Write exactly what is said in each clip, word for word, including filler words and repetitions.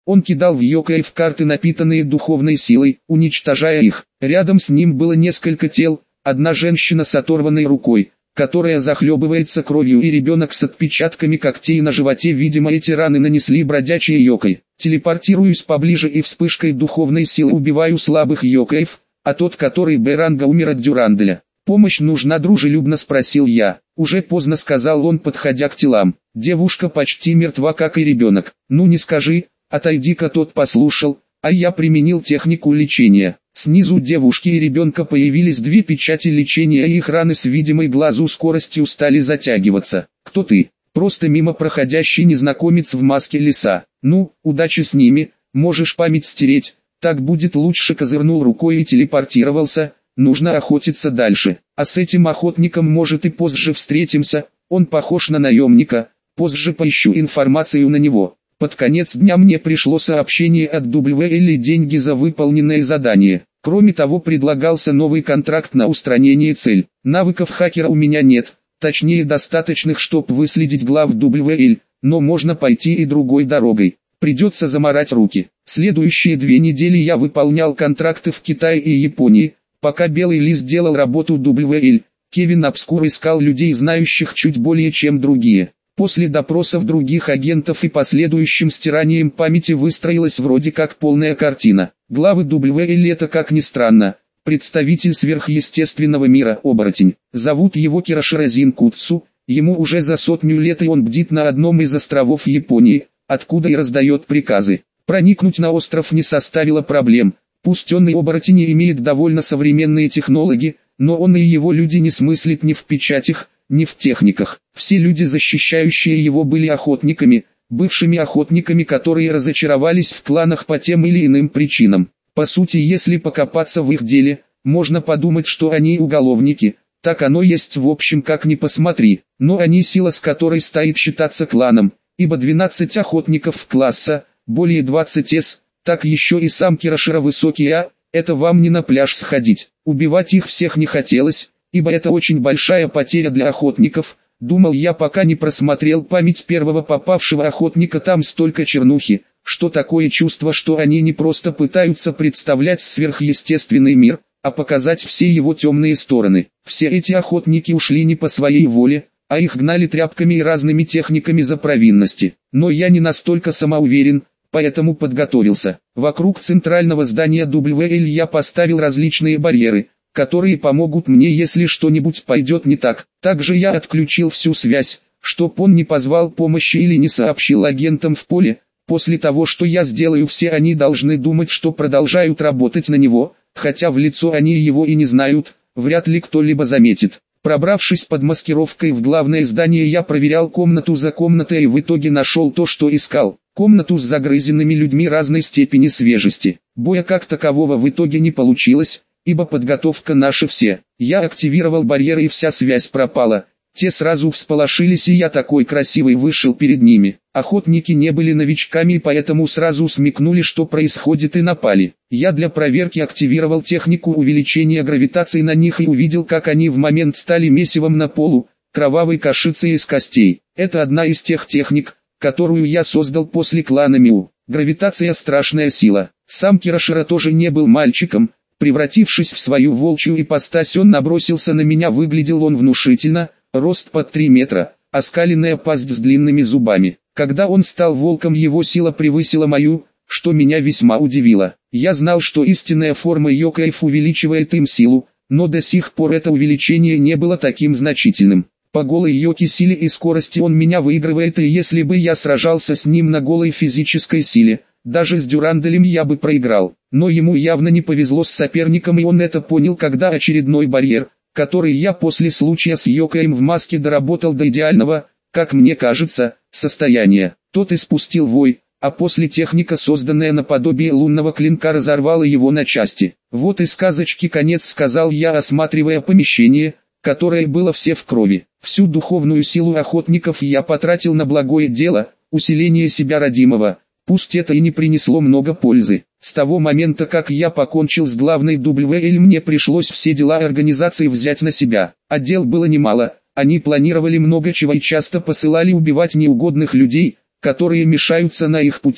Он кидал в Йокаев карты, напитанные духовной силой, уничтожая их. Рядом с ним было несколько тел, одна женщина с оторванной рукой, которая захлебывается кровью, и ребенок с отпечатками когтей на животе. Видимо, эти раны нанесли бродячие Йокай. Телепортируюсь поближе и вспышкой духовной силы убиваю слабых Йокаев, а тот, который Б-ранга, умер от Дюранделя. «Помощь нужна?» — дружелюбно спросил я. «Уже поздно», — сказал он, подходя к телам. «Девушка почти мертва, как и ребенок». «Ну не скажи, отойди-ка». Тот послушал, а я применил технику лечения. Снизу девушки и ребенка появились две печати лечения, и их раны с видимой глазу скоростью стали затягиваться. «Кто ты?» «Просто мимо проходящий незнакомец в маске лиса». «Ну, удачи с ними, можешь память стереть, так будет лучше». Козырнул рукой и телепортировался. Нужно охотиться дальше. А с этим охотником, может, и позже встретимся. Он похож на наемника. Позже поищу информацию на него. Под конец дня мне пришло сообщение от дабл ю эл деньги за выполненное задание. Кроме того, предлагался новый контракт на устранение цель. Навыков хакера у меня нет, точнее достаточных, чтобы выследить глав дабл ю эл, но можно пойти и другой дорогой. Придется заморать руки. Следующие две недели я выполнял контракты в Китае и Японии. Пока Белый Лис делал работу дабл ю эл, Кевин Обскур искал людей, знающих чуть более чем другие. После допросов других агентов и последующим стиранием памяти выстроилась вроде как полная картина. Главы дабл ю эл — это, как ни странно, представитель сверхъестественного мира, оборотень. Зовут его Кироширазин Кутсу, ему уже за сотню лет, и он бдит на одном из островов Японии, откуда и раздает приказы. Проникнуть на остров не составило проблем. Пусть он и оборотень и имеет довольно современные технологии, но он и его люди не смыслят ни в печатях, ни в техниках. Все люди, защищающие его, были охотниками, бывшими охотниками, которые разочаровались в кланах по тем или иным причинам. По сути, если покопаться в их деле, можно подумать, что они уголовники. Так оно есть, в общем, как ни посмотри. Но они сила, с которой стоит считаться кланом, ибо двенадцать охотников класса, более двадцати эс, так еще и сам Кирошира высокий, а, это вам не на пляж сходить. Убивать их всех не хотелось, ибо это очень большая потеря для охотников, думал я, пока не просмотрел память первого попавшего охотника. Там столько чернухи, что такое чувство, что они не просто пытаются представлять сверхъестественный мир, а показать все его темные стороны. Все эти охотники ушли не по своей воле, а их гнали тряпками и разными техниками за провинности. Но я не настолько самоуверен, поэтому подготовился. Вокруг центрального здания дабл ю эл я поставил различные барьеры, которые помогут мне, если что-нибудь пойдет не так. Также я отключил всю связь, чтоб он не позвал помощи или не сообщил агентам в поле. После того, что я сделаю, все они должны думать, что продолжают работать на него, хотя в лицо они его и не знают, вряд ли кто-либо заметит. Пробравшись под маскировкой в главное здание, я проверял комнату за комнатой и в итоге нашел то, что искал. Комнату с загрызенными людьми разной степени свежести. Боя как такового в итоге не получилось, ибо подготовка наша все. Я активировал барьеры и вся связь пропала. Те сразу всполошились, и я такой красивый вышел перед ними. Охотники не были новичками, и поэтому сразу смекнули, что происходит, и напали. Я для проверки активировал технику увеличения гравитации на них и увидел, как они в момент стали месивом на полу, кровавой кашицей из костей. Это одна из тех техник, которую я создал после клана Миу. Гравитация — страшная сила. Сам Кирошира тоже не был мальчиком. Превратившись в свою волчью ипостась, он набросился на меня. Выглядел он внушительно, рост под три метра, оскаленная пасть с длинными зубами. Когда он стал волком, его сила превысила мою, что меня весьма удивило. Я знал, что истинная форма Йокаев увеличивает им силу, но до сих пор это увеличение не было таким значительным. По голой Йоки силе и скорости он меня выигрывает, и если бы я сражался с ним на голой физической силе, даже с Дюранделем я бы проиграл. Но ему явно не повезло с соперником, и он это понял, когда очередной барьер, который я после случая с Йокаем в маске доработал до идеального, как мне кажется, состояния. Тот испустил вой, а после техника, созданная наподобие лунного клинка, разорвала его на части. Вот и сказочки конец, сказал я, осматривая помещение, которое было все в крови. Всю духовную силу охотников я потратил на благое дело, усиление себя родимого. Пусть это и не принесло много пользы. С того момента, как я покончил с главной дабл ю эл, мне пришлось все дела организации взять на себя. А дел было немало, они планировали много чего и часто посылали убивать неугодных людей, которые мешаются на их пути.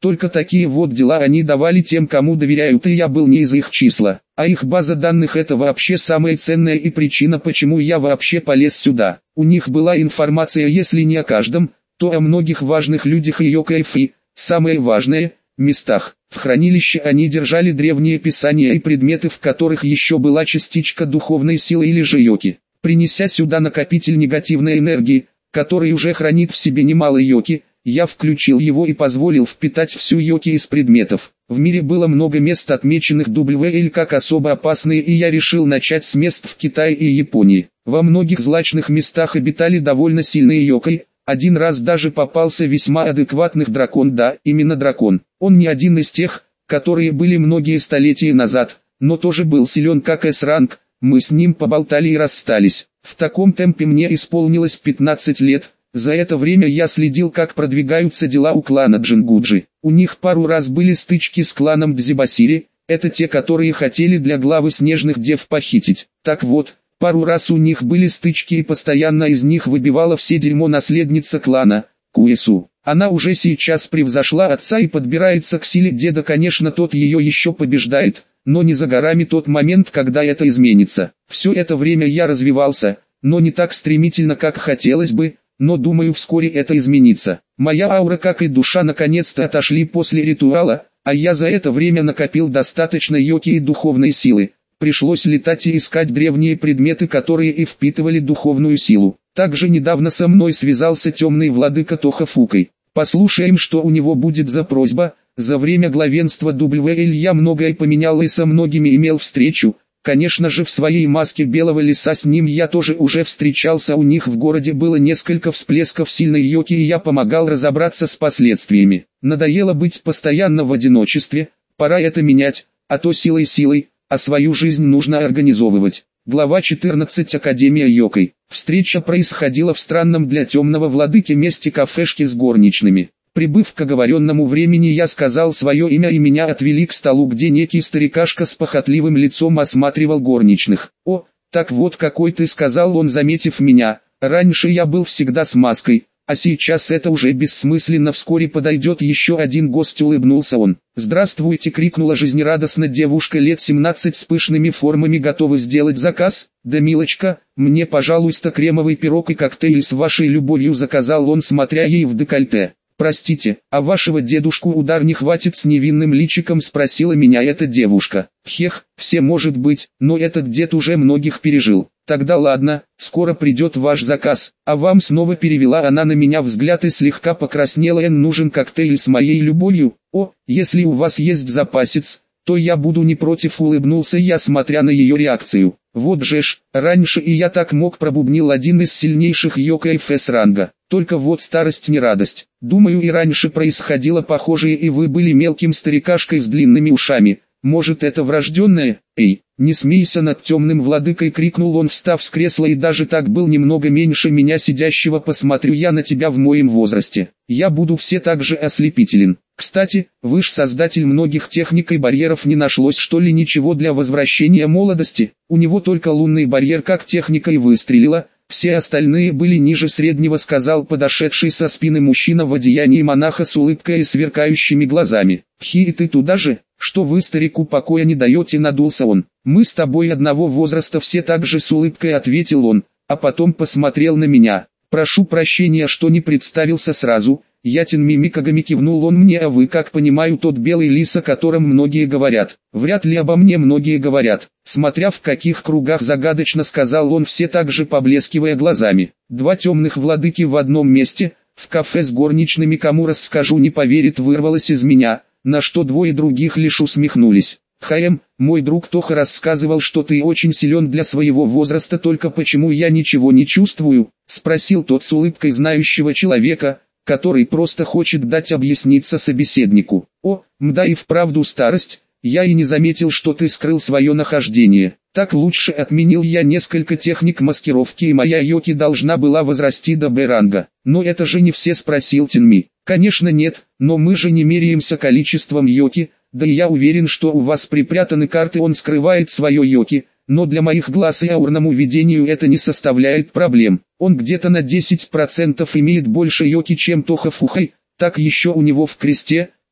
Только такие вот дела они давали тем, кому доверяют, и я был не из их числа. А их база данных — это вообще самая ценная и причина, почему я вообще полез сюда. У них была информация, если не о каждом, то о многих важных людях и йокаев и, самое важное, местах. В хранилище они держали древние писания и предметы, в которых еще была частичка духовной силы или же йоки. Принеся сюда накопитель негативной энергии, который уже хранит в себе немало йоки, я включил его и позволил впитать всю йоки из предметов. В мире было много мест, отмеченных дабл ю эл как особо опасные, и я решил начать с мест в Китае и Японии. Во многих злачных местах обитали довольно сильные йокой. Один раз даже попался весьма адекватных дракон, да, именно дракон. Он не один из тех, которые были многие столетия назад, но тоже был силен как эс-ранг. Мы с ним поболтали и расстались. В таком темпе мне исполнилось пятнадцать лет. За это время я следил, как продвигаются дела у клана Джингуджи. У них пару раз были стычки с кланом Дзибасири, это те, которые хотели для главы снежных дев похитить. Так вот, пару раз у них были стычки, и постоянно из них выбивала все дерьмо наследница клана, Куэсу. Она уже сейчас превзошла отца и подбирается к силе деда, конечно, тот ее еще побеждает, но не за горами тот момент, когда это изменится. Все это время я развивался, но не так стремительно, как хотелось бы. Но думаю, вскоре это изменится. Моя аура, как и душа, наконец-то отошли после ритуала, а я за это время накопил достаточно йоки и духовной силы. Пришлось летать и искать древние предметы, которые и впитывали духовную силу. Также недавно со мной связался темный владыка Тохафукой. Послушаем, что у него будет за просьба. За время главенства дабл ю эл я многое поменял и со многими имел встречу. Конечно же, в своей маске белого лиса с ним я тоже уже встречался, у них в городе было несколько всплесков сильной йоки, и я помогал разобраться с последствиями. Надоело быть постоянно в одиночестве, пора это менять, а то силой силой, а свою жизнь нужно организовывать. Глава четырнадцать. Академия йокой. Встреча происходила в странном для темного владыки месте кафешки с горничными. Прибыв к оговоренному времени, я сказал свое имя, и меня отвели к столу, где некий старикашка с похотливым лицом осматривал горничных. «О, так вот какой ты», — сказал он, заметив меня. «Раньше я был всегда с маской, а сейчас это уже бессмысленно, вскоре подойдет еще один гость», — улыбнулся он. «Здравствуйте», — крикнула жизнерадостно девушка лет семнадцать с пышными формами. «Готова сделать заказ?» «Да, милочка, мне, пожалуйста, кремовый пирог и коктейль с вашей любовью», — заказал он, смотря ей в декольте. «Простите, а вашего дедушку удар не хватит?» — с невинным личиком спросила меня эта девушка. «Хех, все может быть, но этот дед уже многих пережил». «Тогда ладно, скоро придет ваш заказ, а вам», — снова перевела она на меня взгляд и слегка покраснела. «Эн, нужен коктейль с моей любовью? О, если у вас есть запасец, то я буду не против», — улыбнулся я, смотря на ее реакцию. «Вот же ж, раньше и я так мог», — пробубнил один из сильнейших йокаев эс-ранга. «Только вот старость не радость. Думаю, и раньше происходило похожее, и вы были мелким старикашкой с длинными ушами. Может, это врожденное?» «Эй, не смейся над темным владыкой», — крикнул он, встав с кресла, и даже так был немного меньше меня сидящего. «Посмотрю я на тебя в моем возрасте. Я буду все так же ослепителен. Кстати, вы ж создатель многих техник и барьеров, не нашлось что ли ничего для возвращения молодости?» «У него только лунный барьер как техника и выстрелила. Все остальные были ниже среднего», — сказал подошедший со спины мужчина в одеянии монаха с улыбкой и сверкающими глазами. «Хи, и ты туда же? Что вы старику покоя не даете?» — надулся он. «Мы с тобой одного возраста все», — так же с улыбкой ответил он, а потом посмотрел на меня. «Прошу прощения, что не представился сразу». «Ятин Мимикагами», — кивнул он мне. «А вы, как понимаю, тот белый лис, о котором многие говорят?» «Вряд ли обо мне многие говорят. Смотря в каких кругах», — загадочно сказал он, все так же поблескивая глазами. «Два темных владыки в одном месте, в кафе с горничными, кому расскажу, не поверит», — вырвалось из меня, на что двое других лишь усмехнулись. «Хаем, мой друг Тоха рассказывал, что ты очень силен для своего возраста, только почему я ничего не чувствую?» — спросил тот с улыбкой знающего человека, который просто хочет дать объясниться собеседнику. «О, мда, и вправду старость, я и не заметил, что ты скрыл свое нахождение. Так лучше», — отменил я несколько техник маскировки, и моя йоки должна была возрасти до Б-ранга. «Но это же не все?» — спросил Тинми. «Конечно нет, но мы же не меряемся количеством йоки, да и я уверен, что у вас припрятаны карты». Он скрывает свое йоки, но для моих глаз и аурному видению это не составляет проблем. Он где-то на десять процентов имеет больше йоки, чем Тоха Фухай, так еще у него в кресте,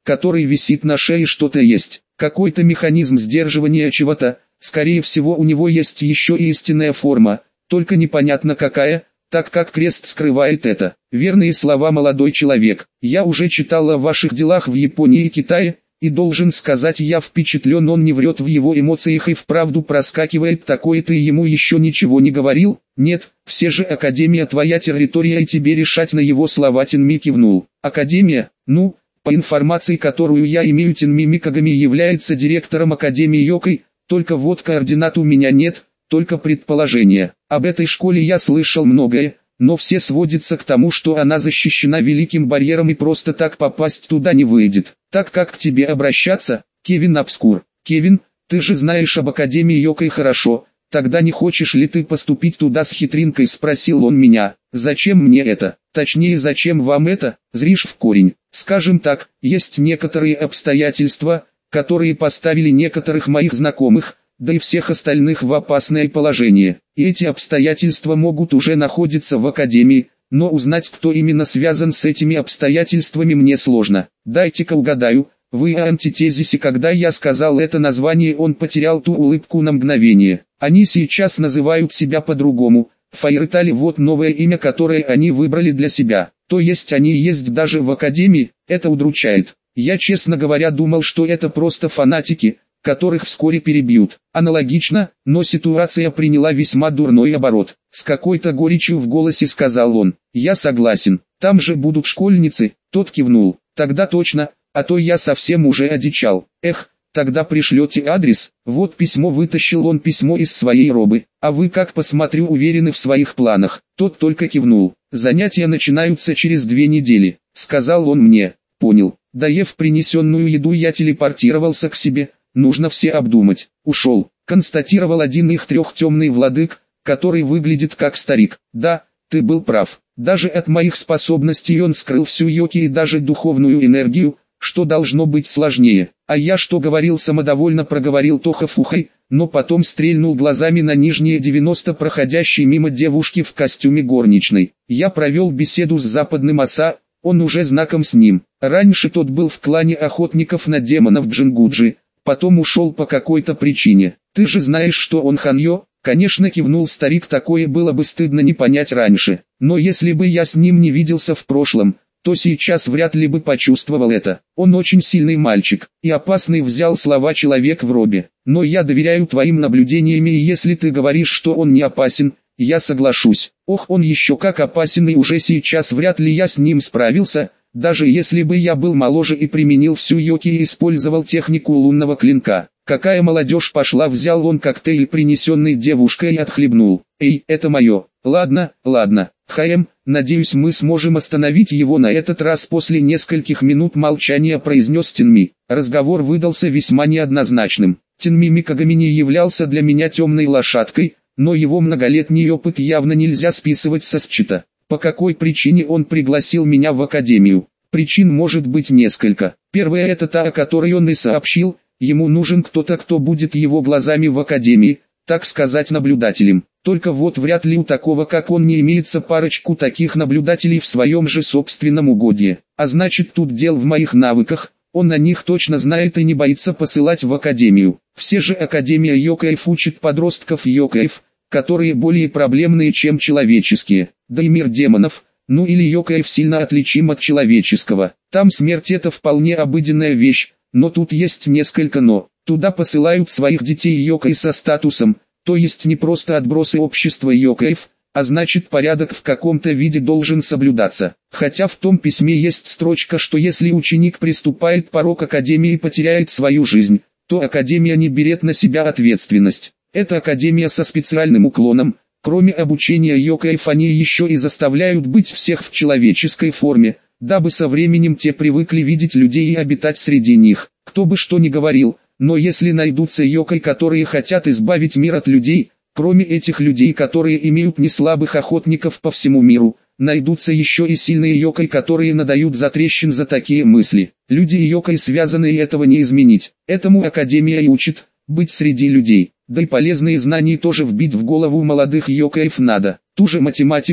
который висит на шее, что-то есть. Какой-то механизм сдерживания чего-то, скорее всего у него есть еще и истинная форма, только непонятно какая, так как крест скрывает это. Верные слова, молодой человек. Я уже читал о ваших делах в Японии и Китае, и должен сказать, я впечатлен, он не врет в его эмоциях и вправду проскакивает такое. Ты ему еще ничего не говорил? Нет, все же Академия твоя территория и тебе решать на его слова. Тенми кивнул. Академия? Ну, по информации, которую я имею, Тенми Микагами является директором Академии Йокой, только вот координат у меня нет, только предположения. Об этой школе я слышал многое, но все сводится к тому, что она защищена великим барьером и просто так попасть туда не выйдет. Так как к тебе обращаться, Кевин Обскур? Кевин, ты же знаешь об Академии Йокой хорошо, тогда не хочешь ли ты поступить туда с хитринкой, спросил он меня. Зачем мне это? Точнее, зачем вам это? Зришь в корень. Скажем так, есть некоторые обстоятельства, которые поставили некоторых моих знакомых, да и всех остальных в опасное положение. И эти обстоятельства могут уже находиться в Академии, но узнать, кто именно связан с этими обстоятельствами, мне сложно. Дайте-ка угадаю, вы о антитезисе. Когда я сказал это название, он потерял ту улыбку на мгновение. Они сейчас называют себя по-другому. Файртали, вот новое имя, которое они выбрали для себя. То есть они есть даже в Академии, это удручает. Я, честно говоря, думал, что это просто фанатики, которых вскоре перебьют. Аналогично, но ситуация приняла весьма дурной оборот. С какой-то горечью в голосе сказал он. Я согласен, там же будут школьницы. Тот кивнул. Тогда точно, а то я совсем уже одичал. Эх, тогда пришлете адрес. Вот письмо. Вытащил он письмо из своей робы. А вы, как посмотрю, уверены в своих планах. Тот только кивнул. Занятия начинаются через две недели, сказал он мне. Понял. Доев принесенную еду, я телепортировался к себе. Нужно все обдумать. Ушел, констатировал один их трех темный владык, который выглядит как старик. Да, ты был прав. Даже от моих способностей он скрыл всю йоки и даже духовную энергию, что должно быть сложнее. А я что говорил, самодовольно проговорил Тоха Фухай, но потом стрельнул глазами на нижние девяносто проходящей мимо девушки в костюме горничной. Я провел беседу с западным Оса, он уже знаком с ним. Раньше тот был в клане охотников на демонов Джингуджи, потом ушел по какой-то причине. Ты же знаешь, что он ханьё? Конечно, кивнул старик, такое было бы стыдно не понять раньше. Но если бы я с ним не виделся в прошлом, то сейчас вряд ли бы почувствовал это. Он очень сильный мальчик, и опасный, взял слова человек в робе. Но я доверяю твоим наблюдениям, и если ты говоришь, что он не опасен, я соглашусь. Ох, он еще как опасен, и уже сейчас вряд ли я с ним справился, даже если бы я был моложе и применил всю йоки и использовал технику лунного клинка. Какая молодежь пошла, взял он коктейль, принесенный девушкой, и отхлебнул. Эй, это мое. Ладно, ладно. Хаем, надеюсь, мы сможем остановить его на этот раз. После нескольких минут молчания произнес Тенми. Разговор выдался весьма неоднозначным. Тенми Микагами не являлся для меня темной лошадкой, но его многолетний опыт явно нельзя списывать со счета. По какой причине он пригласил меня в Академию? Причин может быть несколько. Первая — это та, о которой он и сообщил. Ему нужен кто-то, кто будет его глазами в Академии, так сказать, наблюдателем. Только вот вряд ли у такого, как он, не имеется парочку таких наблюдателей в своем же собственном угодье. А значит, тут дел в моих навыках, он о них точно знает и не боится посылать в Академию. Все же Академия Йокаев учит подростков Йокаев, которые более проблемные, чем человеческие. Да и мир демонов, ну или Йокаев, сильно отличим от человеческого. Там смерть — это вполне обыденная вещь, но тут есть несколько «но». Туда посылают своих детей Йокаи со статусом, то есть не просто отбросы общества Йокаев, а значит, порядок в каком-то виде должен соблюдаться. Хотя в том письме есть строчка, что если ученик приступает порог Академии и потеряет свою жизнь, то Академия не берет на себя ответственность. Это Академия со специальным уклоном. Кроме обучения Йокаев, они еще и заставляют быть всех в человеческой форме, дабы со временем те привыкли видеть людей и обитать среди них. Кто бы что ни говорил, но если найдутся Йокаи, которые хотят избавить мир от людей, кроме этих людей, которые имеют неслабых охотников по всему миру, найдутся еще и сильные Йокаи, которые надают затрещин за такие мысли. Люди и Йокаи связаны, и этого не изменить. Этому Академия и учит, быть среди людей. Да и полезные знания тоже вбить в голову молодых Йокаев надо. Ту же математику,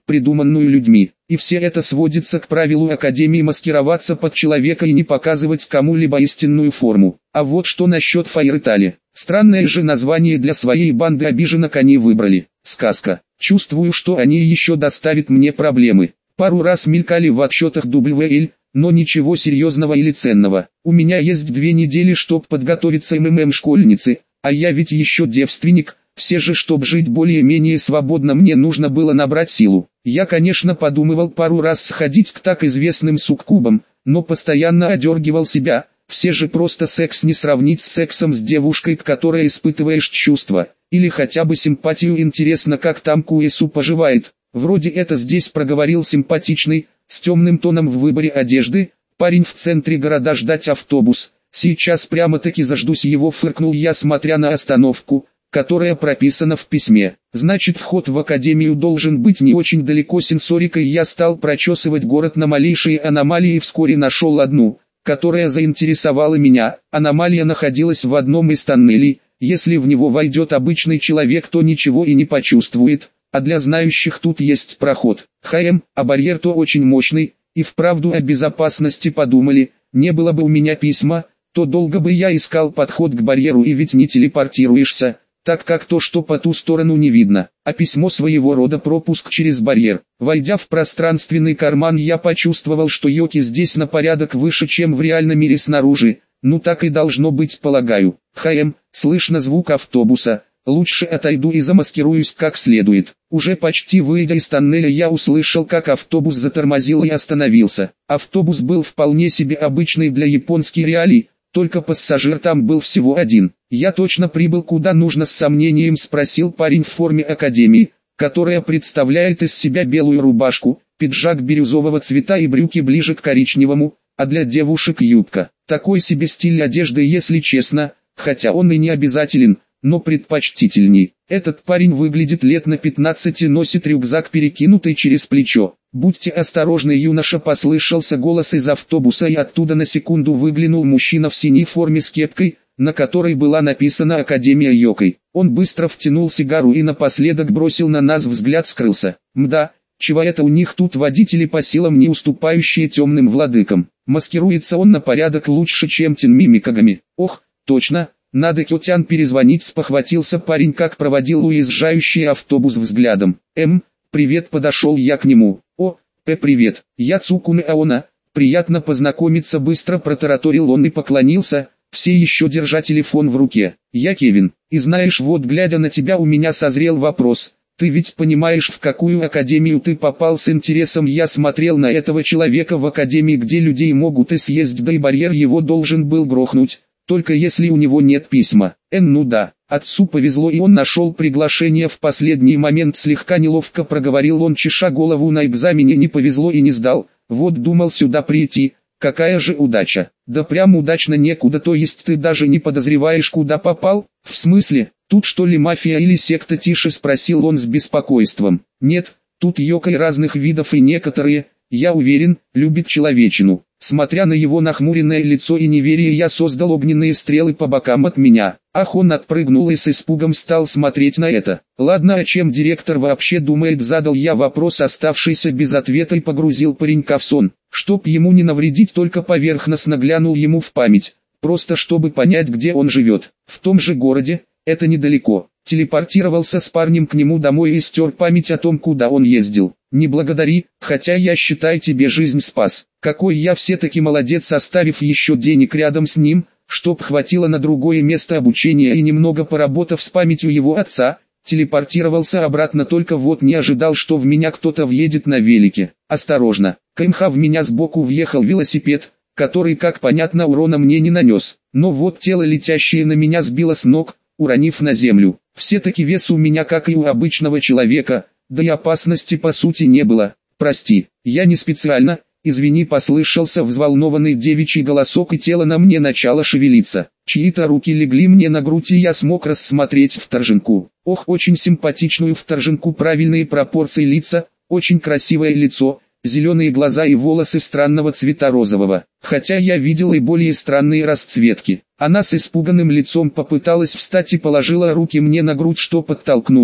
придуманную людьми. И все это сводится к правилу Академии маскироваться под человека и не показывать кому-либо истинную форму. А вот что насчет Файртали. Странное же название для своей банды обиженок они выбрали. Сказка. Чувствую, что они еще доставят мне проблемы. Пару раз мелькали в отчетах дабл ю эл, но ничего серьезного или ценного. У меня есть две недели, чтоб подготовиться эм эм эм-школьнице, а я ведь еще девственник. Все же, чтоб жить более-менее свободно, мне нужно было набрать силу. Я, конечно, подумывал пару раз сходить к так известным суккубам, но постоянно одергивал себя. Все же просто секс не сравнить с сексом с девушкой, к которой испытываешь чувства, или хотя бы симпатию. Интересно, как там Куэсу поживает. Вроде это здесь проговорил симпатичный, с темным тоном в выборе одежды, парень в центре города. Ждать автобус. Сейчас прямо-таки заждусь его, фыркнул я, смотря на остановку, которая прописана в письме. Значит, вход в академию должен быть не очень далеко. Сенсорикой я стал прочесывать город на малейшие аномалии и вскоре нашел одну, которая заинтересовала меня. Аномалия находилась в одном из тоннелей. Если в него войдет обычный человек, то ничего и не почувствует, а для знающих тут есть проход. ХМ, а барьер-то очень мощный, и вправду о безопасности подумали. Не было бы у меня письма, то долго бы я искал подход к барьеру, и ведь не телепортируешься, так как то, что по ту сторону, не видно, а письмо своего рода пропуск через барьер. Войдя в пространственный карман, я почувствовал, что йоки здесь на порядок выше, чем в реальном мире снаружи. Ну так и должно быть, полагаю. ХМ, слышно звук автобуса. Лучше отойду и замаскируюсь как следует. Уже почти выйдя из тоннеля, я услышал, как автобус затормозил и остановился. Автобус был вполне себе обычный для японских реалий, только пассажир там был всего один. «Я точно прибыл куда нужно?» — с сомнением спросил парень в форме академии, которая представляет из себя белую рубашку, пиджак бирюзового цвета и брюки ближе к коричневому, а для девушек юбка. Такой себе стиль одежды, если честно, хотя он и не обязателен, но предпочтительней. Этот парень выглядит лет на пятнадцать и носит рюкзак, перекинутый через плечо. «Будьте осторожны, юноша!» — послышался голос из автобуса, и оттуда на секунду выглянул мужчина в синей форме с кепкой, на которой была написана «Академия Йокой». Он быстро втянул сигару и напоследок бросил на нас взгляд, скрылся. Мда, чего это у них тут водители по силам, не уступающие темным владыкам. Маскируется он на порядок лучше, чем Тинми Кагами. Ох, точно! Надо Кётян перезвонить, спохватился парень, как проводил уезжающий автобус взглядом. Эм, привет, подошел я к нему. О, П, привет, я Цукуме Аона, приятно познакомиться, быстро протараторил он и поклонился, все еще держа телефон в руке. Я Кевин, и знаешь, вот глядя на тебя у меня созрел вопрос. Ты ведь понимаешь, в какую академию ты попал? С интересом я смотрел на этого человека. В академии, где людей могут и съесть, да и барьер его должен был грохнуть. Только если у него нет письма. Эн, ну да, отцу повезло, и он нашел приглашение в последний момент. Слегка неловко проговорил он, чеша голову. На экзамене не повезло и не сдал. Вот думал сюда прийти. Какая же удача. Да прям удачно некуда. То есть ты даже не подозреваешь, куда попал? В смысле, тут что ли мафия или секта? Тише спросил он с беспокойством. Нет, тут йокой разных видов, и некоторые, я уверен, любят человечину. Смотря на его нахмуренное лицо и неверие, я создал огненные стрелы по бокам от меня. Ах, он отпрыгнул и с испугом стал смотреть на это. Ладно, о чем директор вообще думает? Задал я вопрос, оставшийся без ответа, и погрузил паренька в сон. Чтоб ему не навредить, только поверхностно глянул ему в память. Просто чтобы понять, где он живет. В том же городе, это недалеко. Телепортировался с парнем к нему домой и стер память о том, куда он ездил. Не благодари, хотя я, считай, тебе жизнь спас. Какой я все-таки молодец, оставив еще денег рядом с ним, чтоб хватило на другое место обучения, и немного поработав с памятью его отца, телепортировался обратно. Только вот не ожидал, что в меня кто-то въедет на велике. Осторожно, КМХ, в меня сбоку въехал велосипед, который, как понятно, урона мне не нанес. Но вот тело, летящее на меня, сбило с ног, уронив на землю. Все-таки вес у меня, как и у обычного человека, да и опасности по сути не было. Прости, я не специально, извини, послышался взволнованный девичий голосок, и тело на мне начало шевелиться. Чьи-то руки легли мне на грудь, и я смог рассмотреть вторженку. Ох, очень симпатичную вторженку, правильные пропорции лица, очень красивое лицо, зеленые глаза и волосы странного цвета розового. Хотя я видел и более странные расцветки. Она с испуганным лицом попыталась встать и положила руки мне на грудь, что подтолкнуться,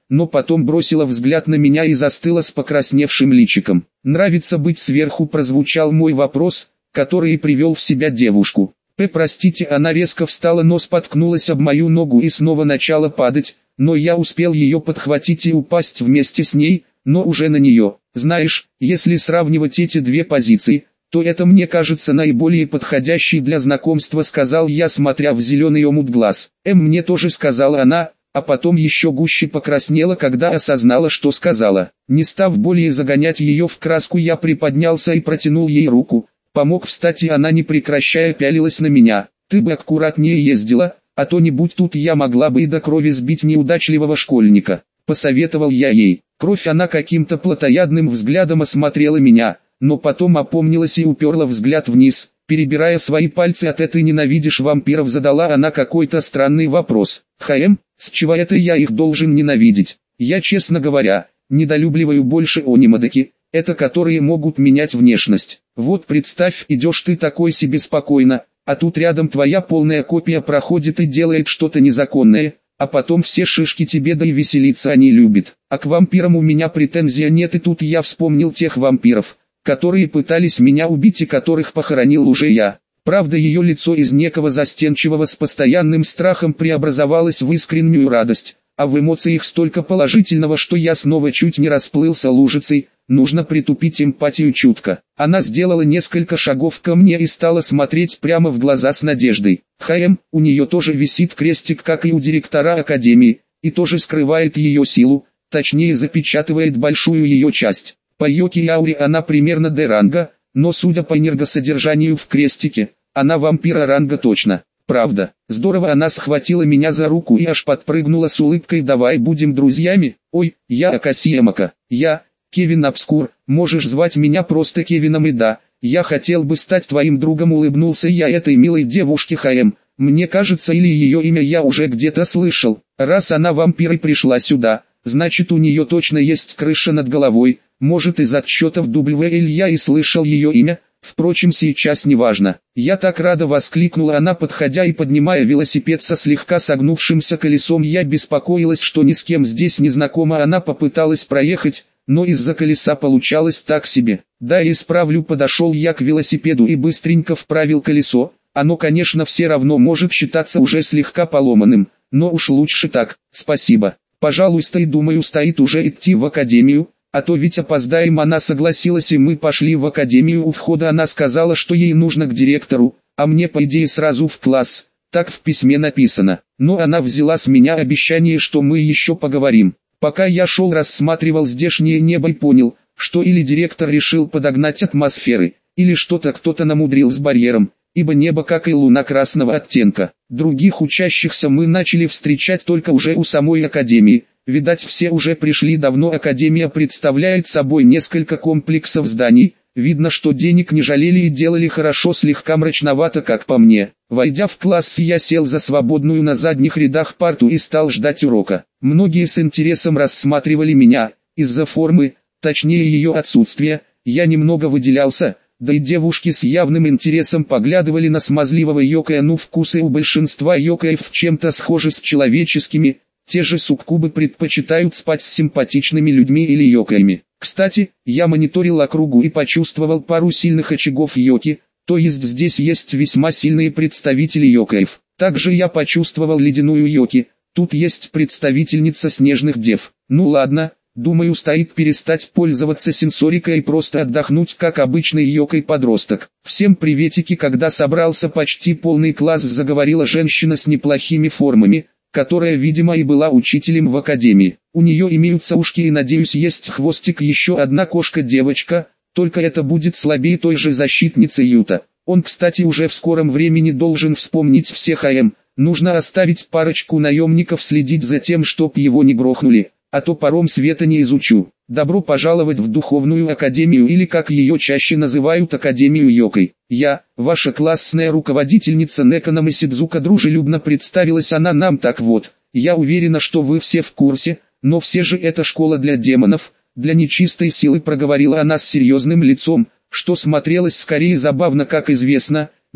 но потом бросила взгляд на меня и застыла с покрасневшим личиком. «Нравится быть сверху?» прозвучал мой вопрос, который и привел в себя девушку. «П, простите», она резко встала, но споткнулась об мою ногу и снова начала падать, но я успел ее подхватить и упасть вместе с ней, но уже на нее. Знаешь, если сравнивать эти две позиции, то это мне кажется наиболее подходящей для знакомства, сказал я, смотря в зеленый омут глаз. Эм, мне тоже, сказала она, а потом еще гуще покраснела, когда осознала, что сказала. Не став более загонять ее в краску, я приподнялся и протянул ей руку, помог встать, и она, не прекращая, пялилась на меня. «Ты бы аккуратнее ездила, а то не будь тут, я могла бы и до крови сбить неудачливого школьника», посоветовал я ей. Кровь, она каким-то плотоядным взглядом осмотрела меня, но потом опомнилась и уперла взгляд вниз, перебирая свои пальцы. «От этой ненавидишь вампиров?» задала она какой-то странный вопрос. «Хм, с чего это я их должен ненавидеть? Я, честно говоря, недолюбливаю больше анимадеки, это которые могут менять внешность. Вот представь, идешь ты такой себе спокойно, а тут рядом твоя полная копия проходит и делает что-то незаконное, а потом все шишки тебе, да и веселиться они любят. А к вампирам у меня претензий нет». И тут я вспомнил тех вампиров, которые пытались меня убить и которых похоронил уже я. Правда, ее лицо из некого застенчивого с постоянным страхом преобразовалось в искреннюю радость, а в эмоциях столько положительного, что я снова чуть не расплылся лужицей. Нужно притупить эмпатию чутко. Она сделала несколько шагов ко мне и стала смотреть прямо в глаза с надеждой. «Хм, у нее тоже висит крестик, как и у директора академии, и тоже скрывает ее силу, точнее запечатывает большую ее часть. По йоке и ауре она примерно Д-ранга, но судя по энергосодержанию в крестике, она вампира ранга точно. Правда, здорово». Она схватила меня за руку и аж подпрыгнула с улыбкой. «Давай будем друзьями?» «Ой, я Акасиэмака, я... Кевин Обскур, можешь звать меня просто Кевином, и да, я хотел бы стать твоим другом», улыбнулся я этой милой девушке. «Хм, мне кажется, или ее имя я уже где-то слышал. Раз она вампир и пришла сюда, значит, у нее точно есть крыша над головой. Может, из отчетов дабл ю эл я и слышал ее имя, впрочем, сейчас не важно». «Я так рада!» — воскликнула она, подходя и поднимая велосипед со слегка согнувшимся колесом. Я беспокоилась, что ни с кем здесь не знакома. Она попыталась проехать, но из-за колеса получалось так себе. «Да, исправлю». Подошел я к велосипеду и быстренько вправил колесо. Оно, конечно, все равно может считаться уже слегка поломанным, но уж лучше так. «Спасибо. Пожалуйста». И думаю, стоит уже идти в академию, а то ведь опоздаем. Она согласилась, и мы пошли в академию. У входа она сказала, что ей нужно к директору, а мне по идее сразу в класс. Так в письме написано. Но она взяла с меня обещание, что мы еще поговорим. Пока я шел, рассматривал здешнее небо и понял, что или директор решил подогнать атмосферы, или что-то кто-то намудрил с барьером, ибо небо, как и луна, красного оттенка. Других учащихся мы начали встречать только уже у самой академии. Видать, все уже пришли давно. Академия представляет собой несколько комплексов зданий. Видно, что денег не жалели и делали хорошо. Слегка мрачновато, как по мне. Войдя в класс, я сел за свободную на задних рядах парту и стал ждать урока. Многие с интересом рассматривали меня. Из-за формы, точнее ее отсутствия, я немного выделялся, да и девушки с явным интересом поглядывали на смазливого йокая. Ну, вкусы у большинства йокаев чем-то схожи с человеческими. Те же суккубы предпочитают спать с симпатичными людьми или йокаями. Кстати, я мониторил округу и почувствовал пару сильных очагов йоки, то есть здесь есть весьма сильные представители йокаев. Также я почувствовал ледяную йоки, тут есть представительница снежных дев. Ну ладно, думаю, стоит перестать пользоваться сенсорикой и просто отдохнуть, как обычный йокай-подросток. «Всем приветики!» Когда собрался почти полный класс, заговорила женщина с неплохими формами, которая, видимо, и была учителем в академии. У нее имеются ушки и, надеюсь, есть хвостик. Еще одна кошка-девочка, только это будет слабее той же защитницы Юта. Он, кстати, уже в скором времени должен вспомнить всех. АМ, нужно оставить парочку наемников следить за тем, чтоб его не грохнули, а то паром света не изучу. Добро пожаловать в духовную академию, или как ее чаще называют, Академию Йокой. Я, ваша классная руководительница Некана Масидзука, дружелюбно представилась она нам. Так вот, я уверена, что вы все в курсе, но все же это школа для демонов, для нечистой силы, проговорила она с серьезным лицом, что смотрелось скорее забавно. Как известно, мир,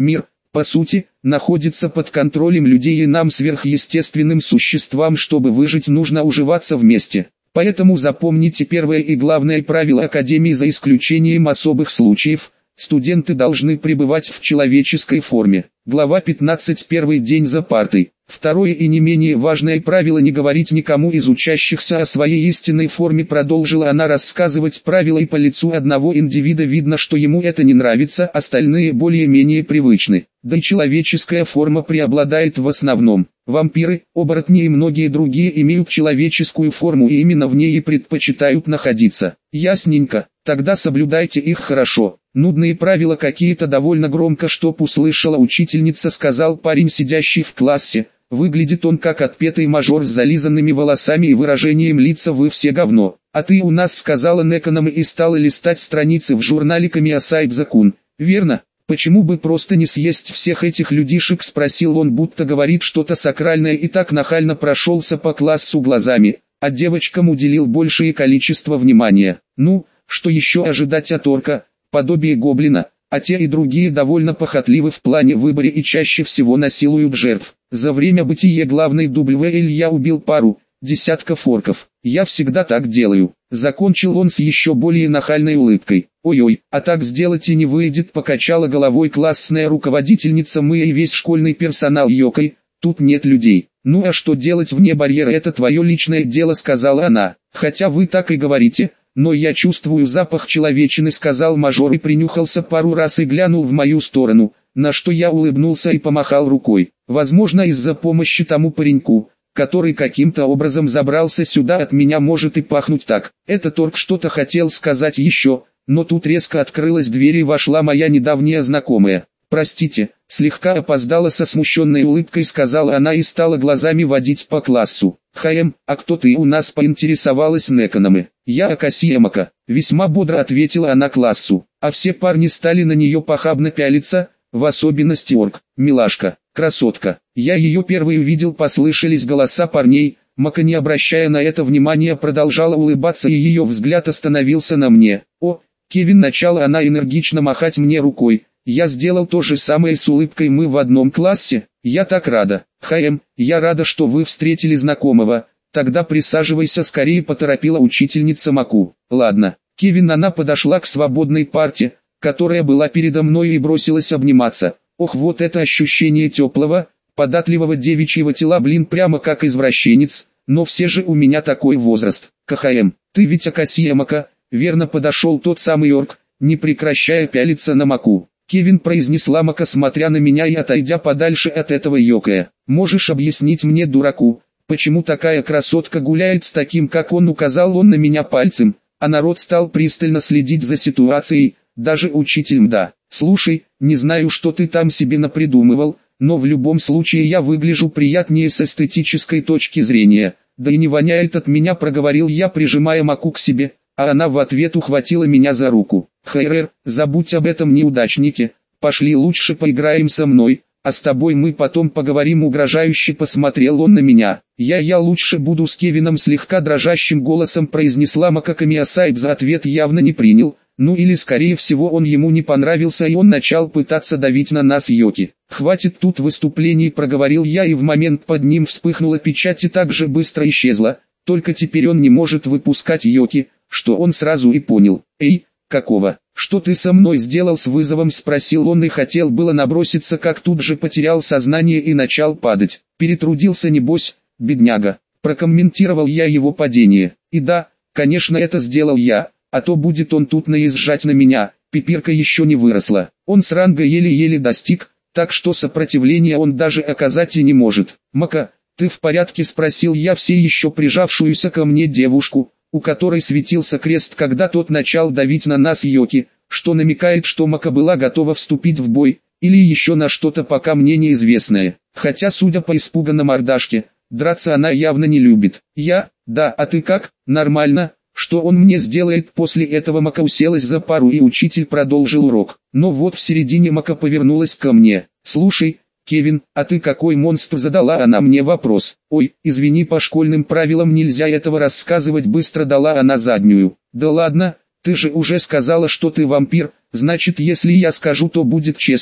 по сути, находится под контролем людей, и нам, сверхъестественным существам, чтобы выжить, нужно уживаться вместе. Поэтому запомните первое и главное правило Академии: за исключением особых случаев, студенты должны пребывать в человеческой форме. Глава пятнадцать. Первый день за партой. Второе и не менее важное правило: не говорить никому из учащихся о своей истинной форме. Продолжила она рассказывать правила, и по лицу одного индивида видно, что ему это не нравится, остальные более-менее привычны. Да и человеческая форма преобладает в основном. Вампиры, оборотни и многие другие имеют человеческую форму, и именно в ней и предпочитают находиться. Ясненько, тогда соблюдайте их хорошо. Нудные правила какие-то, довольно громко, чтоб услышала учительница, сказал парень, сидящий в классе. Выглядит он как отпетый мажор с зализанными волосами и выражением лица: вы все говно. А ты у нас, сказала Неконома и стала листать страницы в журнале Камиасайдзакун. Верно? Почему бы просто не съесть всех этих людишек, спросил он, будто говорит что-то сакральное, и так нахально прошелся по классу глазами, а девочкам уделил большее количество внимания. Ну, что еще ожидать от орка, подобие гоблина, а те и другие довольно похотливы в плане выбора и чаще всего насилуют жертв. За время бытия главной W L я убил пару десятков орков. Я всегда так делаю. Закончил он с еще более нахальной улыбкой. Ой-ой, а так сделать и не выйдет, покачала головой классная руководительница. Мы и весь школьный персонал йокой, тут нет людей. Ну а что делать вне барьера, это твое личное дело, сказала она. Хотя вы так и говорите, но я чувствую запах человечины, сказал мажор и принюхался пару раз и глянул в мою сторону, на что я улыбнулся и помахал рукой. Возможно, из-за помощи тому пареньку, который каким-то образом забрался сюда, от меня может и пахнуть так. Этот орк что-то хотел сказать еще, но тут резко открылась дверь и вошла моя недавняя знакомая. «Простите», слегка опоздала, со смущенной улыбкой сказала она и стала глазами водить по классу. «Хаем, а кто ты у нас?» поинтересовалась Неконома. «Я Акасиэмака», весьма бодро ответила она классу, а все парни стали на нее похабно пялиться, в особенности орк. «Милашка, красотка, я ее первый увидел», послышались голоса парней. Мака, не обращая на это внимания, продолжала улыбаться, и ее взгляд остановился на мне. «О, Кевин!» начала она энергично махать мне рукой. Я сделал то же самое с улыбкой. «Мы в одном классе? Я так рада!» «Хаем, я рада, что вы встретили знакомого. Тогда присаживайся скорее», поторопила учительница Маку. «Ладно, Кевин». Она подошла к свободной парте, которая была передо мной, и бросилась обниматься. Ох, вот это ощущение теплого, податливого девичьего тела, блин, прямо как извращенец, но все же у меня такой возраст. «КХМ, ты ведь Акасиэмака, верно?» подошел тот самый орк, не прекращая пялиться на Маку. «Кевин», произнесла Мака, смотря на меня и отойдя подальше от этого йокая. «Можешь объяснить мне, дураку, почему такая красотка гуляет с таким, как он?» указал он на меня пальцем, а народ стал пристально следить за ситуацией, даже учитель МДА. «Слушай, не знаю, что ты там себе напридумывал, но в любом случае я выгляжу приятнее с эстетической точки зрения, да и не воняет от меня», проговорил я, прижимая Маку к себе, а она в ответ ухватила меня за руку. «Хайрер, забудь об этом неудачнике, пошли лучше поиграем со мной, а с тобой мы потом поговорим», угрожающе посмотрел он на меня. «Я я лучше буду с Кевином», слегка дрожащим голосом произнесла Мака. Камиасайд за ответ явно не принял, ну или скорее всего он ему не понравился, и он начал пытаться давить на нас йоки. «Хватит тут выступлений», проговорил я, и в момент под ним вспыхнула печать и так же быстро исчезла, только теперь он не может выпускать йоки, что он сразу и понял. «Эй, какого? Что ты со мной сделал?» с вызовом спросил он и хотел было наброситься, как тут же потерял сознание и начал падать. «Перетрудился небось, бедняга», прокомментировал я его падение. «И да, конечно, это сделал я, а то будет он тут наезжать на меня, пипирка еще не выросла. Он с ранга еле-еле достиг, так что сопротивления он даже оказать и не может». «Мака, ты в порядке?» спросил я все еще прижавшуюся ко мне девушку, у которой светился крест, когда тот начал давить на нас йоки, что намекает, что Мака была готова вступить в бой, или еще на что-то пока мне неизвестное. Хотя, судя по испуганной мордашке, драться она явно не любит. «Я? Да, а ты как? Нормально?» Что он мне сделает после этого? Мака уселась за пару, и учитель продолжил урок. Но вот в середине Мака повернулась ко мне. «Слушай, Кевин, а ты какой монстр?» задала она мне вопрос. «Ой, извини, по школьным правилам нельзя этого рассказывать», быстро дала она заднюю. «Да ладно, ты же уже сказала, что ты вампир, значит, если я скажу, то будет честно,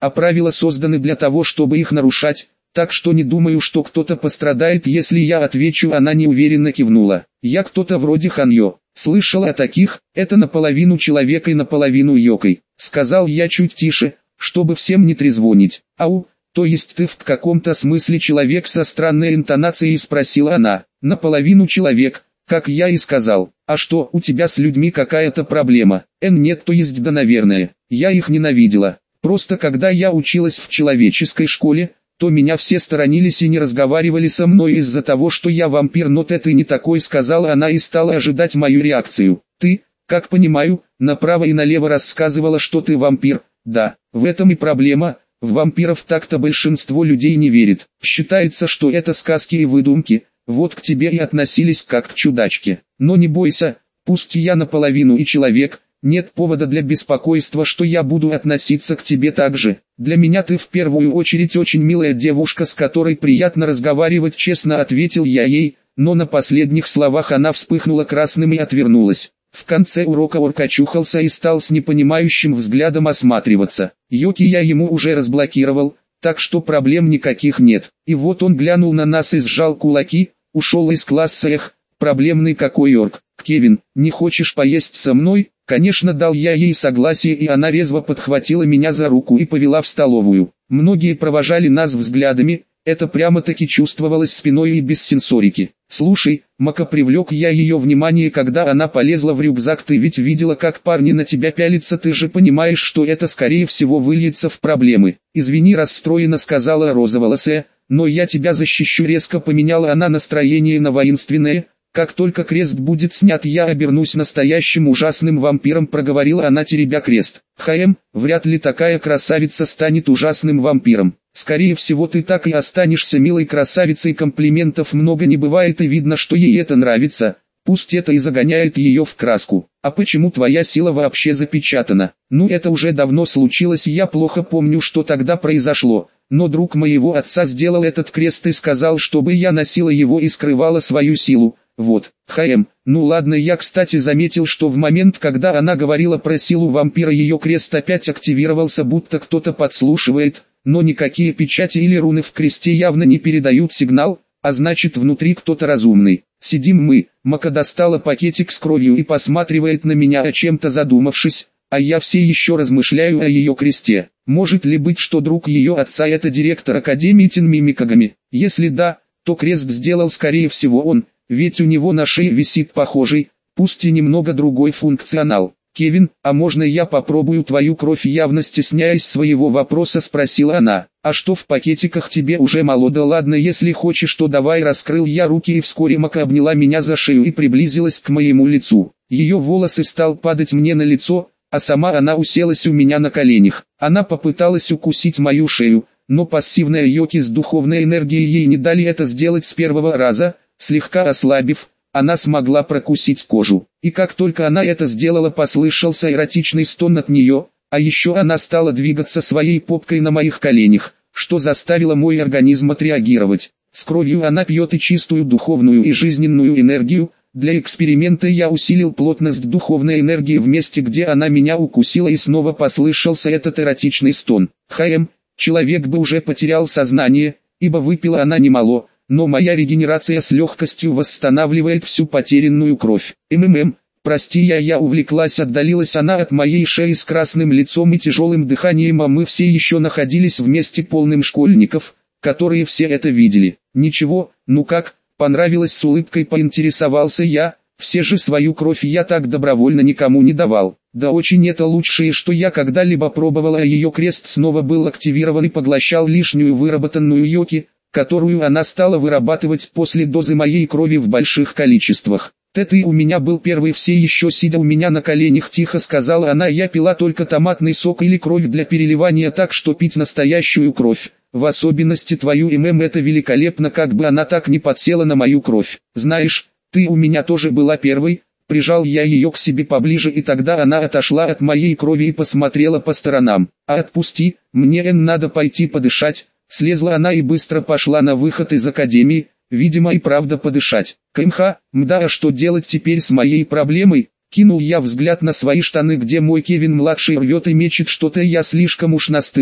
а правила созданы для того, чтобы их нарушать, так что не думаю, что кто-то пострадает, если я отвечу. Она неуверенно кивнула. Я кто-то вроде Ханьо. Слышал о таких, это наполовину человек и наполовину йокой. Сказал я чуть тише, чтобы всем не трезвонить. Ау, то есть ты в каком-то смысле человек со странной интонацией, спросила она. Наполовину человек, как я и сказал. А что, у тебя с людьми какая-то проблема? Эн нет, то есть да, наверное. Я их ненавидела. Просто когда я училась в человеческой школе, то меня все сторонились и не разговаривали со мной из-за того, что я вампир. Но ты не такой, сказала она и стала ожидать мою реакцию. Ты, как понимаю, направо и налево рассказывала, что ты вампир. Да, в этом и проблема. В вампиров так-то большинство людей не верит. Считается, что это сказки и выдумки. Вот к тебе и относились как к чудачке. Но не бойся, пусть я наполовину и человек, нет повода для беспокойства, что я буду относиться к тебе так же. Для меня ты в первую очередь очень милая девушка, с которой приятно разговаривать, честно ответил я ей, но на последних словах она вспыхнула красным и отвернулась. В конце урока орк очухался и стал с непонимающим взглядом осматриваться. Йоки я ему уже разблокировал, так что проблем никаких нет. И вот он глянул на нас и сжал кулаки, ушел из класса. Эх, проблемный какой орк. Кевин, не хочешь поесть со мной? Конечно, дал я ей согласие, и она резво подхватила меня за руку и повела в столовую. Многие провожали нас взглядами, это прямо-таки чувствовалось спиной и без сенсорики. Слушай, Мака, привлек я ее внимание, когда она полезла в рюкзак. Ты ведь видела, как парни на тебя пялятся, ты же понимаешь, что это скорее всего выльется в проблемы. Извини, расстроенно сказала розоволосая, но я тебя защищу. Резко поменяла она настроение на воинственное. Как только крест будет снят, я обернусь настоящим ужасным вампиром, проговорила она, теребя крест. Хм, вряд ли такая красавица станет ужасным вампиром. Скорее всего, ты так и останешься милой красавицей. Комплиментов много не бывает, и видно, что ей это нравится. Пусть это и загоняет ее в краску. А почему твоя сила вообще запечатана? Ну, это уже давно случилось, я плохо помню, что тогда произошло. Но друг моего отца сделал этот крест и сказал, чтобы я носила его и скрывала свою силу. Вот, хм, ну ладно, я кстати заметил, что в момент, когда она говорила про силу вампира, ее крест опять активировался, будто кто-то подслушивает, но никакие печати или руны в кресте явно не передают сигнал, а значит внутри кто-то разумный. Сидим мы, Мака достала пакетик с кровью и посматривает на меня, о чем-то задумавшись, а я все еще размышляю о ее кресте. Может ли быть, что друг ее отца это директор Академии Тенми Кагами? Если да, то крест сделал скорее всего он. Ведь у него на шее висит похожий, пусть и немного другой функционал. Кевин, а можно я попробую твою кровь? Явно стесняясь своего вопроса, спросила она. А что в пакетиках, тебе уже мало? Да ладно, если хочешь, то давай. Раскрыл я руки, и вскоре Мака обняла меня за шею и приблизилась к моему лицу. Ее волосы стал падать мне на лицо, а сама она уселась у меня на коленях. Она попыталась укусить мою шею, но пассивная Йоки с духовной энергией ей не дали это сделать с первого раза. Слегка ослабив, она смогла прокусить кожу, и как только она это сделала, послышался эротичный стон от нее, а еще она стала двигаться своей попкой на моих коленях, что заставило мой организм отреагировать. С кровью она пьет и чистую духовную и жизненную энергию. Для эксперимента я усилил плотность духовной энергии в месте, где она меня укусила, и снова послышался этот эротичный стон. Хм, человек бы уже потерял сознание, ибо выпила она немало. Но моя регенерация с легкостью восстанавливает всю потерянную кровь. МММ, прости, я я увлеклась, отдалилась она от моей шеи с красным лицом и тяжелым дыханием, а мы все еще находились в месте полным школьников, которые все это видели. Ничего, ну как, понравилось? С улыбкой поинтересовался я, все же свою кровь я так добровольно никому не давал. Да очень, это лучшее, что я когда-либо пробовала, а ее крест снова был активирован и поглощал лишнюю выработанную Йоки, которую она стала вырабатывать после дозы моей крови в больших количествах. «Ты у меня был первый, все еще сидя у меня на коленях», тихо сказала она. «Я пила только томатный сок или кровь для переливания, так что пить настоящую кровь, в особенности твою, ММ, это великолепно, как бы она так не подсела на мою кровь. Знаешь, ты у меня тоже была первой». Прижал я ее к себе поближе, и тогда она отошла от моей крови и посмотрела по сторонам. «А отпусти, мне Эн надо пойти подышать». Слезла она и быстро пошла на выход из академии, видимо и правда подышать. КМХ, мда, а что делать теперь с моей проблемой? Кинул я взгляд на свои штаны, где мой Кевин-младший рвет и мечет что-то. Я слишком уж настырный,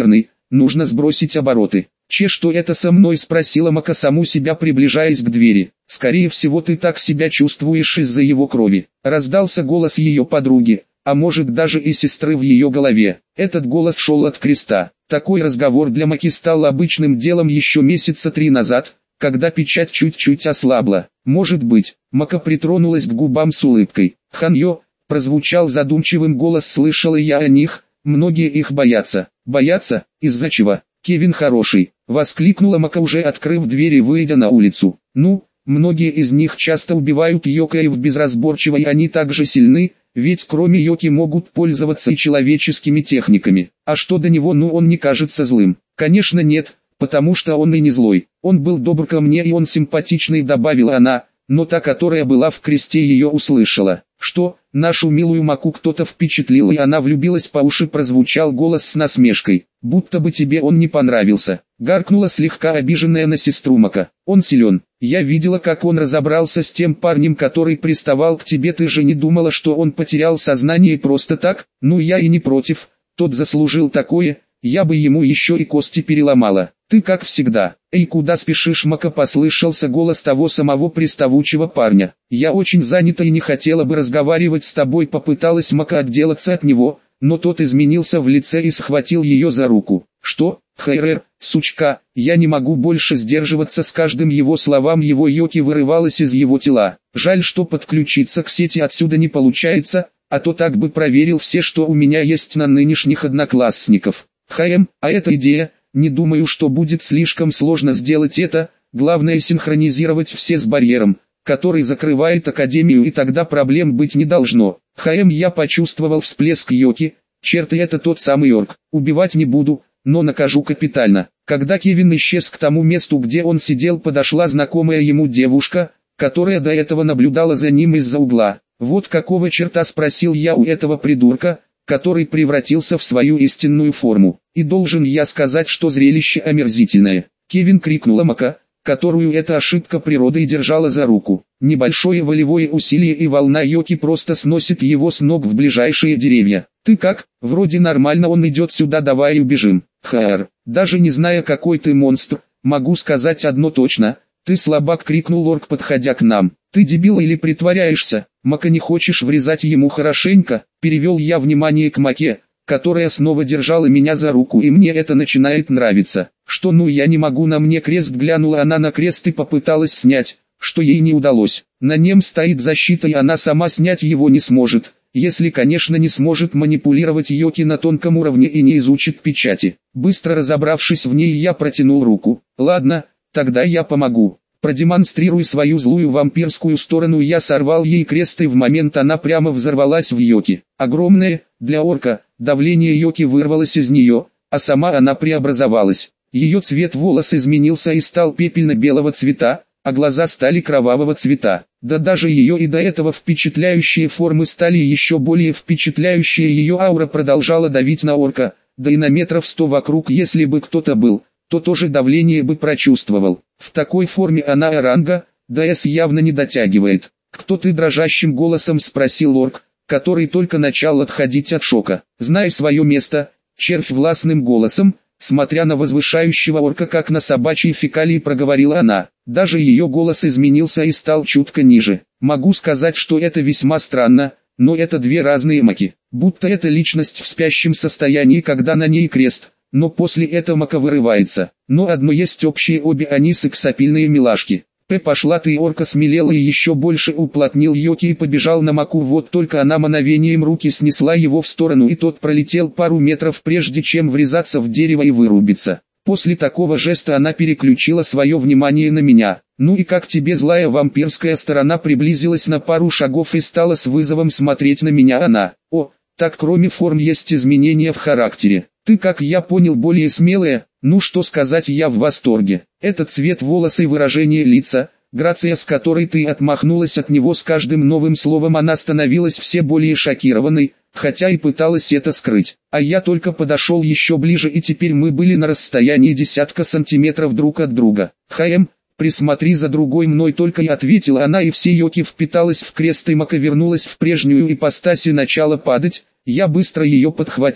нужно сбросить обороты. Че, что это со мной, спросила Мака саму себя, приближаясь к двери. Скорее всего ты так себя чувствуешь из-за его крови. Раздался голос ее подруги, а может даже и сестры в ее голове. Этот голос шел от Креста. Такой разговор для Маки стал обычным делом еще месяца три назад, когда печать чуть-чуть ослабла. Может быть, Мака притронулась к губам с улыбкой. Ханьё, прозвучал задумчивым голос, слышала я о них, многие их боятся. Боятся? Из-за чего? Кевин хороший, воскликнула Мака, уже открыв дверь и выйдя на улицу. Ну, многие из них часто убивают Йокаев безразборчиво, и они также сильны, ведь кроме Йоки могут пользоваться и человеческими техниками. А что до него, ну он не кажется злым. Конечно нет, потому что он и не злой. Он был добр ко мне и он симпатичный, добавила она, но та, которая была в Кресте, ее услышала. Что, нашу милую Маку кто-то впечатлил и она влюбилась по уши, прозвучал голос с насмешкой. Будто бы тебе он не понравился. Гаркнула слегка обиженная на сестру Мака. Он силен. Я видела, как он разобрался с тем парнем, который приставал к тебе. Ты же не думала, что он потерял сознание просто так? Ну я и не против. Тот заслужил такое, я бы ему еще и кости переломала. Ты как всегда. Эй, куда спешишь, Мака, послышался голос того самого приставучего парня. Я очень занята и не хотела бы разговаривать с тобой, попыталась Мака отделаться от него, но тот изменился в лице и схватил ее за руку. Что? Хайрер, сучка, я не могу больше сдерживаться, с каждым его словам его Йоки вырывалась из его тела. Жаль, что подключиться к сети отсюда не получается, а то так бы проверил все, что у меня есть на нынешних одноклассников. Хаем, а эта идея, не думаю, что будет слишком сложно сделать это, главное синхронизировать все с барьером, который закрывает Академию, и тогда проблем быть не должно. Хаем, я почувствовал всплеск Йоки, черт, это тот самый орк, убивать не буду, но накажу капитально. Когда Кевин исчез, к тому месту, где он сидел, подошла знакомая ему девушка, которая до этого наблюдала за ним из-за угла. Вот какого черта, спросил я у этого придурка, который превратился в свою истинную форму. И должен я сказать, что зрелище омерзительное. Кевин, крикнула Мака, которую эта ошибка природы и держала за руку. Небольшое волевое усилие и волна Йоки просто сносит его с ног в ближайшие деревья. Ты как? Вроде нормально, он идет сюда, давай убежим. Хаар, даже не зная, какой ты монстр, могу сказать одно точно. Ты слабак, крикнул орк, подходя к нам. Ты дебил или притворяешься? Мака, не хочешь врезать ему хорошенько? Перевел я внимание к Маке, которая снова держала меня за руку, и мне это начинает нравиться. Что, ну я не могу, на мне крест, глянула она на крест и попыталась снять, что ей не удалось. На нем стоит защита, и она сама снять его не сможет, если, конечно, не сможет манипулировать Йоки на тонком уровне и не изучит печати. Быстро разобравшись в ней, я протянул руку. Ладно, тогда я помогу. Продемонстрируй свою злую вампирскую сторону. Я сорвал ей крест, и в момент она прямо взорвалась в Йоки. Огромное, для орка, давление Йоки вырвалось из нее, а сама она преобразовалась. Ее цвет волос изменился и стал пепельно-белого цвета, а глаза стали кровавого цвета. Да даже ее и до этого впечатляющие формы стали еще более впечатляющие. Ее аура продолжала давить на орка, да и на метров сто вокруг, если бы кто-то был, то тоже давление бы прочувствовал. В такой форме она оранга, ДС явно не дотягивает. «Кто ты?» — дрожащим голосом спросил орк, который только начал отходить от шока. «Знай свое место», — червь властным голосом, смотря на возвышающего орка как на собачьи фекалии, проговорила она. Даже ее голос изменился и стал чутко ниже. «Могу сказать, что это весьма странно, но это две разные Маки. Будто это личность в спящем состоянии, когда на ней крест, но после этого Мака вырывается. Но одно есть общее, обе они сексапильные милашки». П. Пошла ты, орка смелела и еще больше уплотнил Йоки и побежал на Маку. Вот только она мановением руки снесла его в сторону, и тот пролетел пару метров, прежде чем врезаться в дерево и вырубиться. После такого жеста она переключила свое внимание на меня. «Ну и как тебе?» Злая вампирская сторона приблизилась на пару шагов и стала с вызовом смотреть на меня. Она: «О, так кроме форм есть изменения в характере. Ты, как я понял, более смелая. Ну что сказать, я в восторге. Этот цвет волос и выражение лица, грация, с которой ты отмахнулась от него, с каждым новым словом она становилась все более шокированной, хотя и пыталась это скрыть. А я только подошел еще ближе, и теперь мы были на расстоянии десятка сантиметров друг от друга. Хаем, присмотри за другой мной, только и ответила она, и все Йоки впиталась в крест, и Мака вернулась в прежнюю ипостась и начала падать. Я быстро ее подхватил.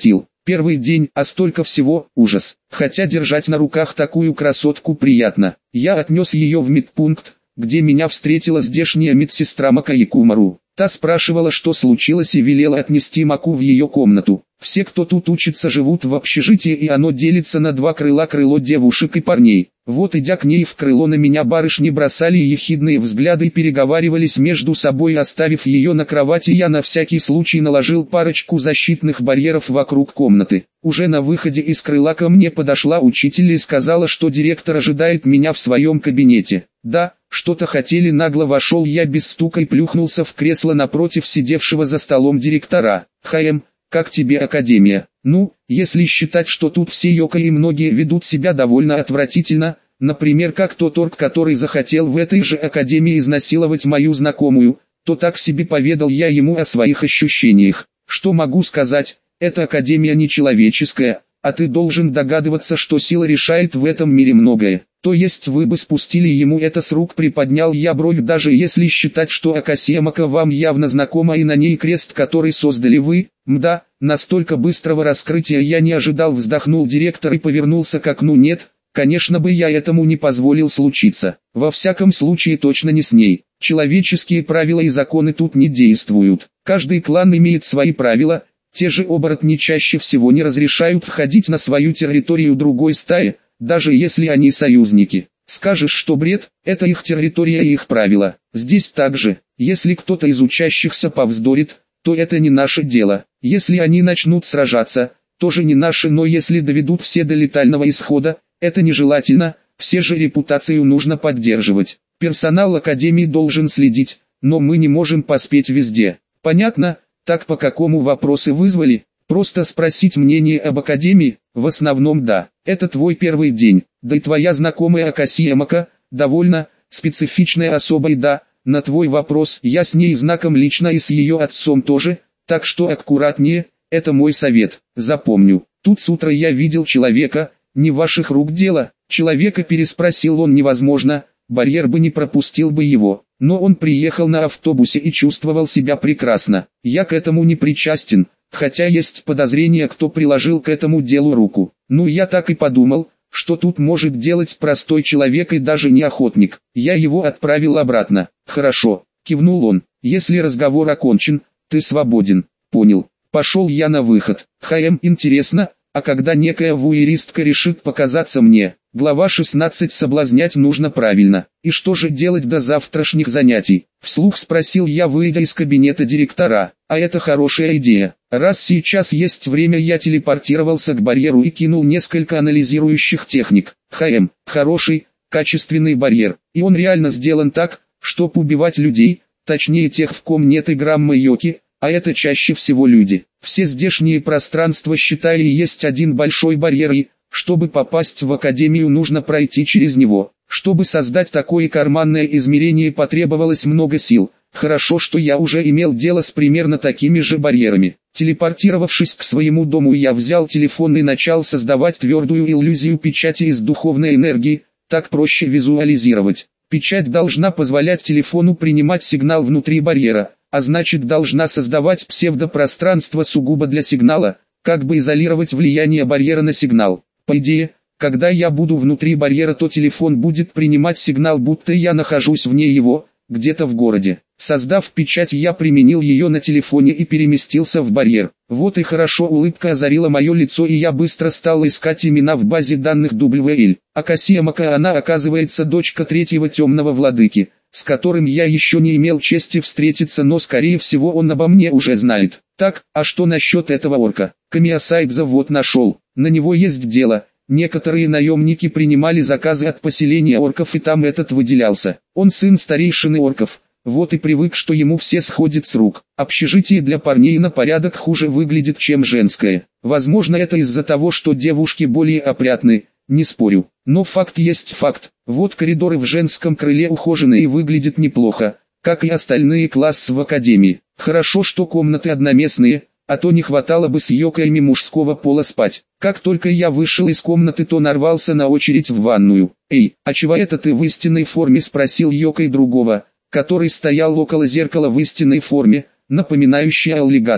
Первый день, а столько всего, ужас. Хотя держать на руках такую красотку приятно. Я отнес ее в медпункт, где меня встретила здешняя медсестра Макаикумару. Та спрашивала, что случилось, и велела отнести Маку в ее комнату. Все, кто тут учится, живут в общежитии, и оно делится на два крыла: крыло девушек и парней. Вот, идя к ней в крыло, на меня барышни бросали ехидные взгляды и переговаривались между собой. Оставив ее на кровати, я на всякий случай наложил парочку защитных барьеров вокруг комнаты. Уже на выходе из крыла ко мне подошла учитель и сказала, что директор ожидает меня в своем кабинете. Да, что-то хотели. Нагло вошел я без стука и плюхнулся в кресло напротив сидевшего за столом директора. «Хаем, как тебе академия?» «Ну, если считать, что тут все йока и многие ведут себя довольно отвратительно, например, как тот орк, который захотел в этой же академии изнасиловать мою знакомую, то так себе», поведал я ему о своих ощущениях. «Что могу сказать, эта академия нечеловеческая, а ты должен догадываться, что сила решает в этом мире многое. То есть вы бы спустили ему это с рук?» Приподнял я бровь. «Даже если считать, что Акасия Мака вам явно знакома и на ней крест, который создали вы, мда, настолько быстрого раскрытия я не ожидал», вздохнул директор и повернулся к окну. «Нет, конечно бы я этому не позволил случиться. Во всяком случае точно не с ней. Человеческие правила и законы тут не действуют. Каждый клан имеет свои правила. Те же оборотни чаще всего не разрешают входить на свою территорию другой стаи, даже если они союзники. Скажешь, что бред, это их территория и их правила. Здесь также, если кто-то из учащихся повздорит, то это не наше дело. Если они начнут сражаться, тоже не наше, но если доведут все до летального исхода, это нежелательно, все же репутацию нужно поддерживать. Персонал академии должен следить, но мы не можем поспеть везде. Понятно? Так по какому вопросу вызвали? Просто спросить мнение об академии? В основном да. Это твой первый день, да и твоя знакомая Акасия Мака, довольно специфичная особа, и да, на твой вопрос, я с ней знаком лично и с ее отцом тоже, так что аккуратнее, это мой совет. Запомню, тут с утра я видел человека, не ваших рук дело. Человека, переспросил он. Невозможно, барьер бы не пропустил бы его. Но он приехал на автобусе и чувствовал себя прекрасно. Я к этому не причастен, хотя есть подозрение, кто приложил к этому делу руку. Ну, я так и подумал, что тут может делать простой человек и даже не охотник. Я его отправил обратно. Хорошо, кивнул он. Если разговор окончен, ты свободен. Понял. Пошел я на выход. Хаем, интересно, а когда некая вуэристка решит показаться мне? Глава шестнадцать. Соблазнять нужно правильно. И что же делать до завтрашних занятий? Вслух спросил я, выйдя из кабинета директора. А это хорошая идея. Раз сейчас есть время, я телепортировался к барьеру и кинул несколько анализирующих техник. ХМ, хороший, качественный барьер. И он реально сделан так, чтоб убивать людей, точнее тех, в ком нет и грамма йоки, а это чаще всего люди. Все здешние пространства, считая, и есть один большой барьер, и, чтобы попасть в академию, нужно пройти через него. Чтобы создать такое карманное измерение, потребовалось много сил. Хорошо, что я уже имел дело с примерно такими же барьерами. Телепортировавшись к своему дому, я взял телефон и начал создавать твердую иллюзию печати из духовной энергии, так проще визуализировать. Печать должна позволять телефону принимать сигнал внутри барьера, а значит должна создавать псевдопространство сугубо для сигнала, как бы изолировать влияние барьера на сигнал. По идее, когда я буду внутри барьера, то телефон будет принимать сигнал, будто я нахожусь вне его, где-то в городе. Создав печать, я применил ее на телефоне и переместился в барьер. Вот и хорошо, улыбка озарила мое лицо, и я быстро стал искать имена в базе данных дабл ю эл. Акасия Мака, она оказывается дочка третьего темного владыки, с которым я еще не имел чести встретиться, но скорее всего он обо мне уже знает. Так, а что насчет этого орка? Камиасайдза вот нашел, на него есть дело. Некоторые наемники принимали заказы от поселения орков, и там этот выделялся. Он сын старейшины орков, вот и привык, что ему все сходит с рук. Общежитие для парней на порядок хуже выглядит, чем женское. Возможно, это из-за того, что девушки более опрятны, не спорю. Но факт есть факт. Вот коридоры в женском крыле ухоженные и выглядят неплохо, как и остальные классы в академии. Хорошо, что комнаты одноместные, а то не хватало бы с йокаями мужского пола спать. Как только я вышел из комнаты, то нарвался на очередь в ванную. «Эй, а чего это ты в истинной форме?» — спросил йокай другого, который стоял около зеркала в истинной форме, напоминающей аллигатора.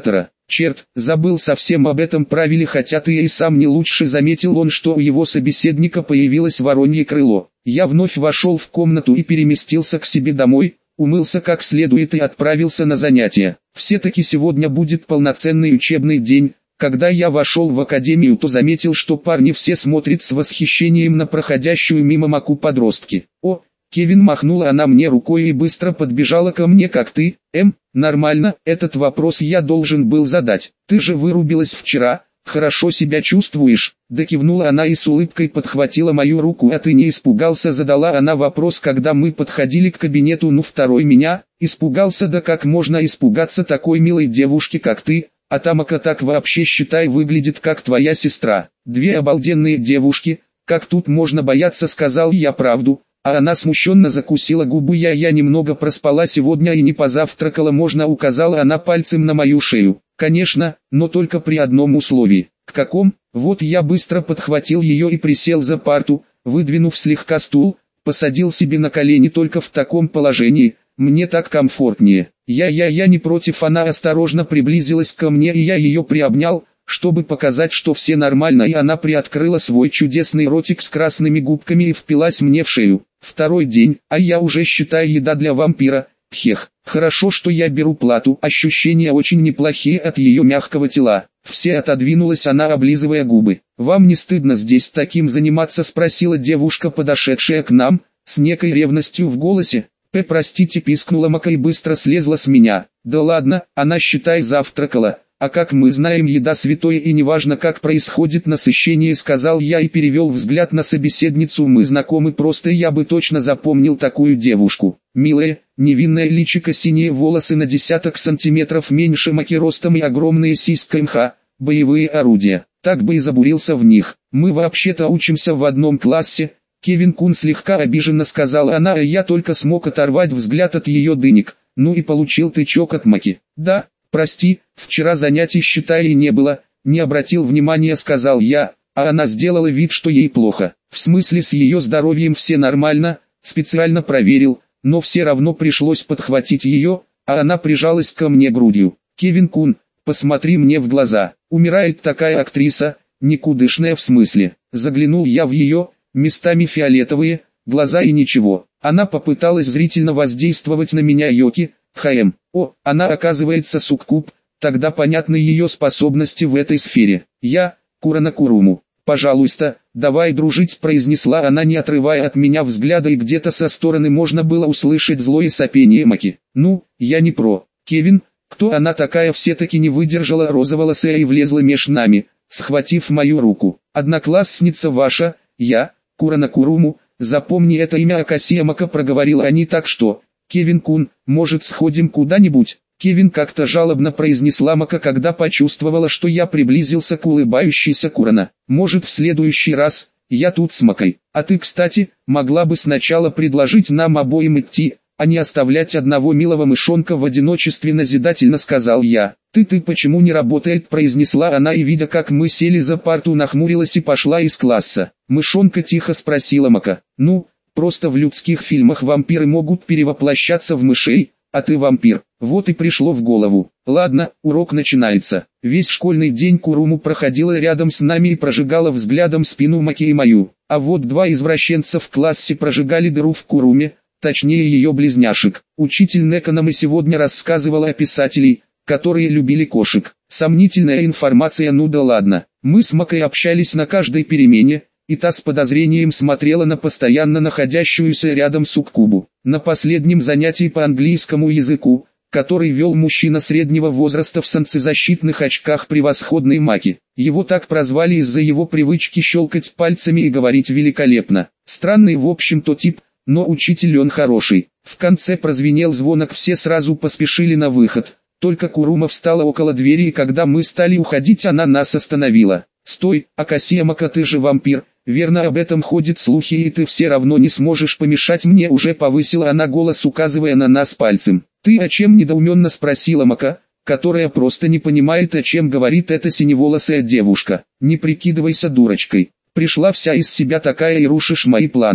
Черт, забыл совсем об этом правиле, хотя ты и сам не лучше. Заметил он, что у его собеседника появилось воронье крыло. Я вновь вошел в комнату и переместился к себе домой, умылся как следует и отправился на занятия. Все-таки сегодня будет полноценный учебный день. Когда я вошел в академию, то заметил, что парни все смотрят с восхищением на проходящую мимо Маку подростки. «О, Кевин!» — махнула она мне рукой и быстро подбежала ко мне. «Как ты, Эм?» «Нормально, этот вопрос я должен был задать. Ты же вырубилась вчера, хорошо себя чувствуешь?» Да, кивнула она и с улыбкой подхватила мою руку. «А ты не испугался?» — задала она вопрос, когда мы подходили к кабинету. «Ну, второй меня испугался. Да как можно испугаться такой милой девушки, как ты? А Тамака так вообще, считай, выглядит как твоя сестра. Две обалденные девушки, как тут можно бояться?» Сказал я правду, а она смущенно закусила губы. «Я я немного проспала сегодня и не позавтракала, можно?» — указала она пальцем на мою шею. «Конечно, но только при одном условии». «К каком?» Вот я быстро подхватил ее и присел за парту, выдвинув слегка стул, посадил себе на колени. «Только в таком положении мне так комфортнее». «Я-я-я не против». Она осторожно приблизилась ко мне, и я ее приобнял, чтобы показать, что все нормально, и она приоткрыла свой чудесный ротик с красными губками и впилась мне в шею. Второй день, а я уже, считаю, еда для вампира. Пхех, хорошо, что я беру плату. Ощущения очень неплохие от ее мягкого тела. Все отодвинулась она, облизывая губы. «Вам не стыдно здесь таким заниматься?» — спросила девушка, подошедшая к нам, с некой ревностью в голосе. «П, простите», — пискнула Мака и быстро слезла с меня. «Да ладно, она, считай, завтракала. А как мы знаем, еда святое и неважно, как происходит насыщение», — сказал я и перевел взгляд на собеседницу. «Мы знакомы, просто я бы точно запомнил такую девушку. Милая, невинное личико, синие волосы на десяток сантиметров меньше Маки ростом и огромные сиськи, МХ, боевые орудия. Так бы и забурился в них. Мы вообще-то учимся в одном классе». «Кевин-кун», слегка обиженно сказала она, а я только смог оторвать взгляд от ее дынек. «Ну и получил тычок от Маки». «Да, прости, вчера занятий, считай, и не было, не обратил внимания», — сказал я, а она сделала вид, что ей плохо. «В смысле, с ее здоровьем все нормально, специально проверил, но все равно пришлось подхватить ее, а она прижалась ко мне грудью». «Кевин-кун, посмотри мне в глаза, умирает такая актриса, никудышная в смысле». Заглянул я в ее, местами фиолетовые, глаза и ничего. Она попыталась зрительно воздействовать на меня. «Йоки, ХМ, о, она оказывается суккуб, тогда понятны ее способности в этой сфере». «Я, Курана Куруму, пожалуйста, давай дружить», — произнесла она, не отрывая от меня взгляда, и где-то со стороны можно было услышать злое сопение Маки. «Ну, я не про. Кевин, кто она такая?» Все-таки не выдержала розоволосая и влезла меж нами, схватив мою руку. «Одноклассница ваша, я, Курана Куруму, запомни это имя». Акасия Мака, проговорила они. «Так что, Кевин-кун, может, сходим куда-нибудь?» «Кевин», — как-то жалобно произнесла Мака, когда почувствовала, что я приблизился к улыбающейся Курана. «Может, в следующий раз, я тут с Макой. А ты, кстати, могла бы сначала предложить нам обоим идти, а не оставлять одного милого мышонка в одиночестве», — назидательно сказал я. «Ты-ты почему не работает?» — произнесла она, и, видя, как мы сели за парту, нахмурилась и пошла из класса. «Мышонка?» — тихо спросила Мака. «Ну, просто в людских фильмах вампиры могут перевоплощаться в мышей, а ты вампир. Вот и пришло в голову. Ладно, урок начинается». Весь школьный день Куруму проходила рядом с нами и прожигала взглядом спину Маки и мою. А вот два извращенца в классе прожигали дыру в Куруме, точнее ее близняшек. Учитель Некономы сегодня рассказывала о писателей, которые любили кошек. Сомнительная информация. Ну да ладно. Мы с Макой общались на каждой перемене, и та с подозрением смотрела на постоянно находящуюся рядом суккубу. На последнем занятии по английскому языку, который вел мужчина среднего возраста в солнцезащитных очках, превосходной Маки. Его так прозвали из-за его привычки щелкать пальцами и говорить великолепно. Странный в общем-то тип, но учитель он хороший. В конце прозвенел звонок, все сразу поспешили на выход. Только Курума встала около двери, и когда мы стали уходить, она нас остановила. «Стой, Акасия Мака, ты же вампир, верно, об этом ходят слухи, и ты все равно не сможешь помешать мне», — уже повысила она голос, указывая на нас пальцем. «Ты о чем?» — недоуменно спросила Мака, которая просто не понимает, о чем говорит эта синеволосая девушка. «Не прикидывайся дурочкой, пришла вся из себя такая и рушишь мои планы».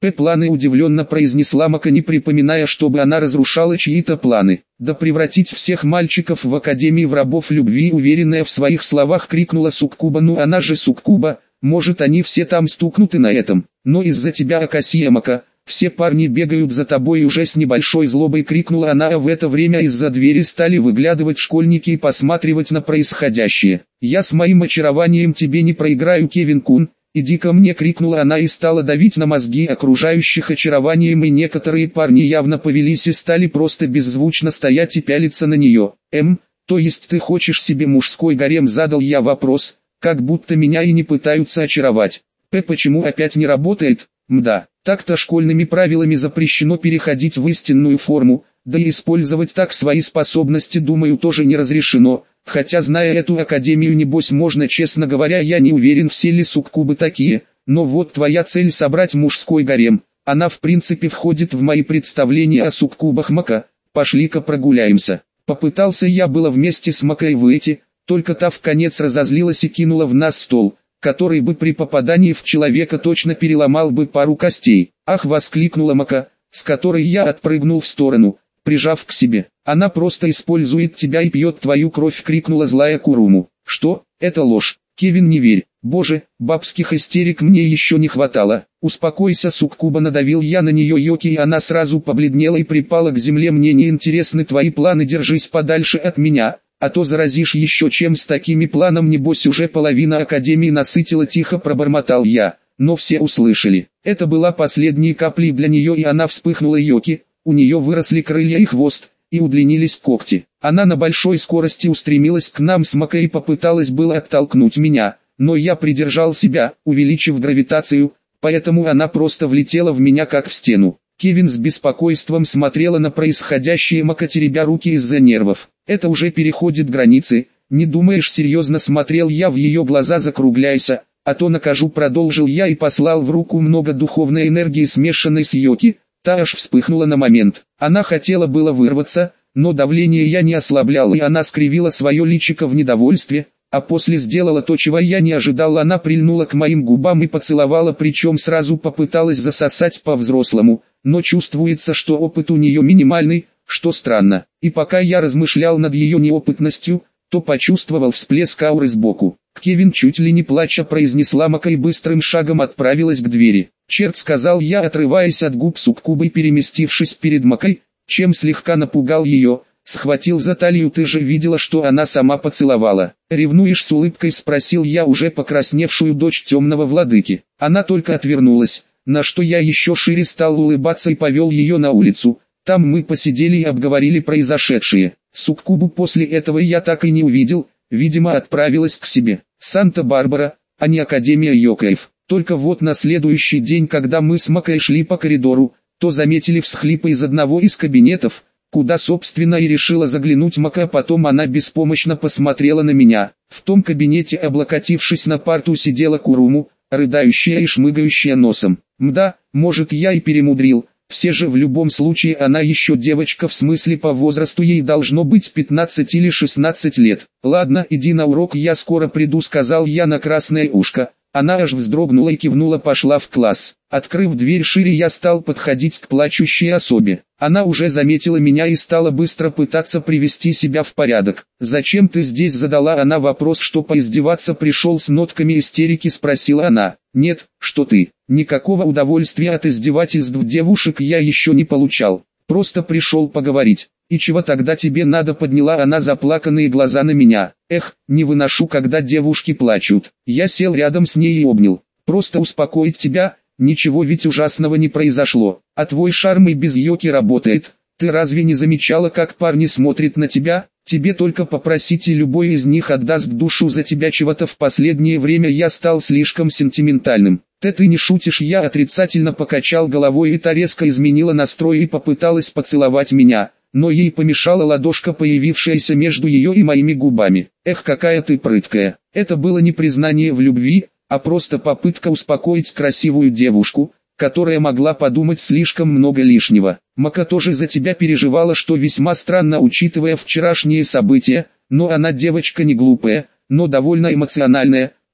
П. Планы, удивленно произнесла Мака, не припоминая, чтобы она разрушала чьи-то планы. Да превратить всех мальчиков в Академии в рабов любви, уверенная в своих словах, крикнула Суккуба. Ну она же Суккуба, может они все там стукнуты на этом. Но из-за тебя, Акасия Мака, все парни бегают за тобой, уже с небольшой злобой крикнула она, а в это время из-за двери стали выглядывать школьники и посматривать на происходящее. Я с моим очарованием тебе не проиграю, Кевин-кун. «Иди ко мне!» — крикнула она и стала давить на мозги окружающих очарованием, и некоторые парни явно повелись и стали просто беззвучно стоять и пялиться на нее. «Эм, то есть ты хочешь себе мужской гарем?» — задал я вопрос, как будто меня и не пытаются очаровать. «П. Почему опять не работает?» «Мда, так-то школьными правилами запрещено переходить в истинную форму, да и использовать так свои способности, думаю, тоже не разрешено». Хотя, зная эту академию, небось можно, честно говоря, я не уверен, все ли суккубы такие, но вот твоя цель — собрать мужской гарем, она в принципе входит в мои представления о суккубах. Мака, пошли-ка прогуляемся. Попытался я было вместе с Макой выйти, только та вконец разозлилась и кинула в нас стол, который бы при попадании в человека точно переломал бы пару костей. «Ах!» — воскликнула Мака, с которой я отпрыгнул в сторону, прижав к себе. «Она просто использует тебя и пьет твою кровь!» — крикнула злая Куруму. «Что? Это ложь! Кевин, не верь! Боже, бабских истерик мне еще не хватало!» «Успокойся, Суккуба!» — надавил я на нее Йоки, и она сразу побледнела и припала к земле. «Мне не интересны твои планы, держись подальше от меня, а то заразишь еще чем. С такими планом небось уже половина Академии насытила!» — тихо пробормотал я, но все услышали. Это была последней каплей для нее, и она вспыхнула. Йоки, у нее выросли крылья и хвост, и удлинились когти. Она на большой скорости устремилась к нам с Макой и попыталась было оттолкнуть меня, но я придержал себя, увеличив гравитацию, поэтому она просто влетела в меня как в стену. Кевин с беспокойством смотрела на происходящее, Мака теребя руки из-за нервов. «Это уже переходит границы, не думаешь?» — серьезно смотрел я в ее глаза. «Закругляйся, а то накажу!» — продолжил я и послал в руку много духовной энергии, смешанной с Йоки. Та аж вспыхнула на момент. Она хотела было вырваться, но давление я не ослаблял, и она скривила свое личико в недовольстве, а после сделала то, чего я не ожидал. Она прильнула к моим губам и поцеловала, причем сразу попыталась засосать по-взрослому, но чувствуется, что опыт у нее минимальный, что странно. И пока я размышлял над ее неопытностью, то почувствовал всплеск ауры сбоку. «Кевин!» — чуть ли не плача произнесла Мака и быстрым шагом отправилась к двери. «Черт!» — сказал я, отрываясь от губ Суккубы и переместившись перед Макой, чем слегка напугал ее, схватил за талию. «Ты же видела, что она сама поцеловала?» «Ревнуешь?» — с улыбкой спросил я уже покрасневшую дочь темного владыки. Она только отвернулась, на что я еще шире стал улыбаться и повел ее на улицу. Там мы посидели и обговорили произошедшее. Суккубу после этого я так и не увидел, видимо отправилась к себе. Санта-Барбара, а не Академия Йокаев. Только вот на следующий день, когда мы с Макой шли по коридору, то заметили всхлипы из одного из кабинетов, куда собственно и решила заглянуть Мака. Потом она беспомощно посмотрела на меня. В том кабинете, облокотившись на парту, сидела Куруму, рыдающая и шмыгающая носом. Мда, может я и перемудрил, все же в любом случае она еще девочка, в смысле по возрасту ей должно быть пятнадцать или шестнадцать лет. «Ладно, иди на урок, я скоро приду», — сказал я на красное ушко. Она аж вздрогнула и кивнула, пошла в класс. Открыв дверь шире, я стал подходить к плачущей особе. Она уже заметила меня и стала быстро пытаться привести себя в порядок. «Зачем ты здесь?» — задала она вопрос. «Что, поиздеваться пришел?» — с нотками истерики спросила она. «Нет, что ты, никакого удовольствия от издевательств девушек я еще не получал. Просто пришел поговорить». «И чего тогда тебе надо?» — подняла она заплаканные глаза на меня. «Эх, не выношу, когда девушки плачут». Я сел рядом с ней и обнял. «Просто успокоить тебя, ничего ведь ужасного не произошло. А твой шарм и без Йоки работает. Ты разве не замечала, как парни смотрят на тебя? Тебе только попросить, и любой из них отдаст душу за тебя. Чего-то в последнее время я стал слишком сентиментальным». «Ты ты не шутишь?» Я отрицательно покачал головой, и та резко изменила настрой и попыталась поцеловать меня, но ей помешала ладошка, появившаяся между ее и моими губами. «Эх, какая ты прыткая!» Это было не признание в любви, а просто попытка успокоить красивую девушку, которая могла подумать слишком много лишнего. «Мака тоже за тебя переживала», что весьма странно, учитывая вчерашние события, но она девочка не глупая, но довольно эмоциональная,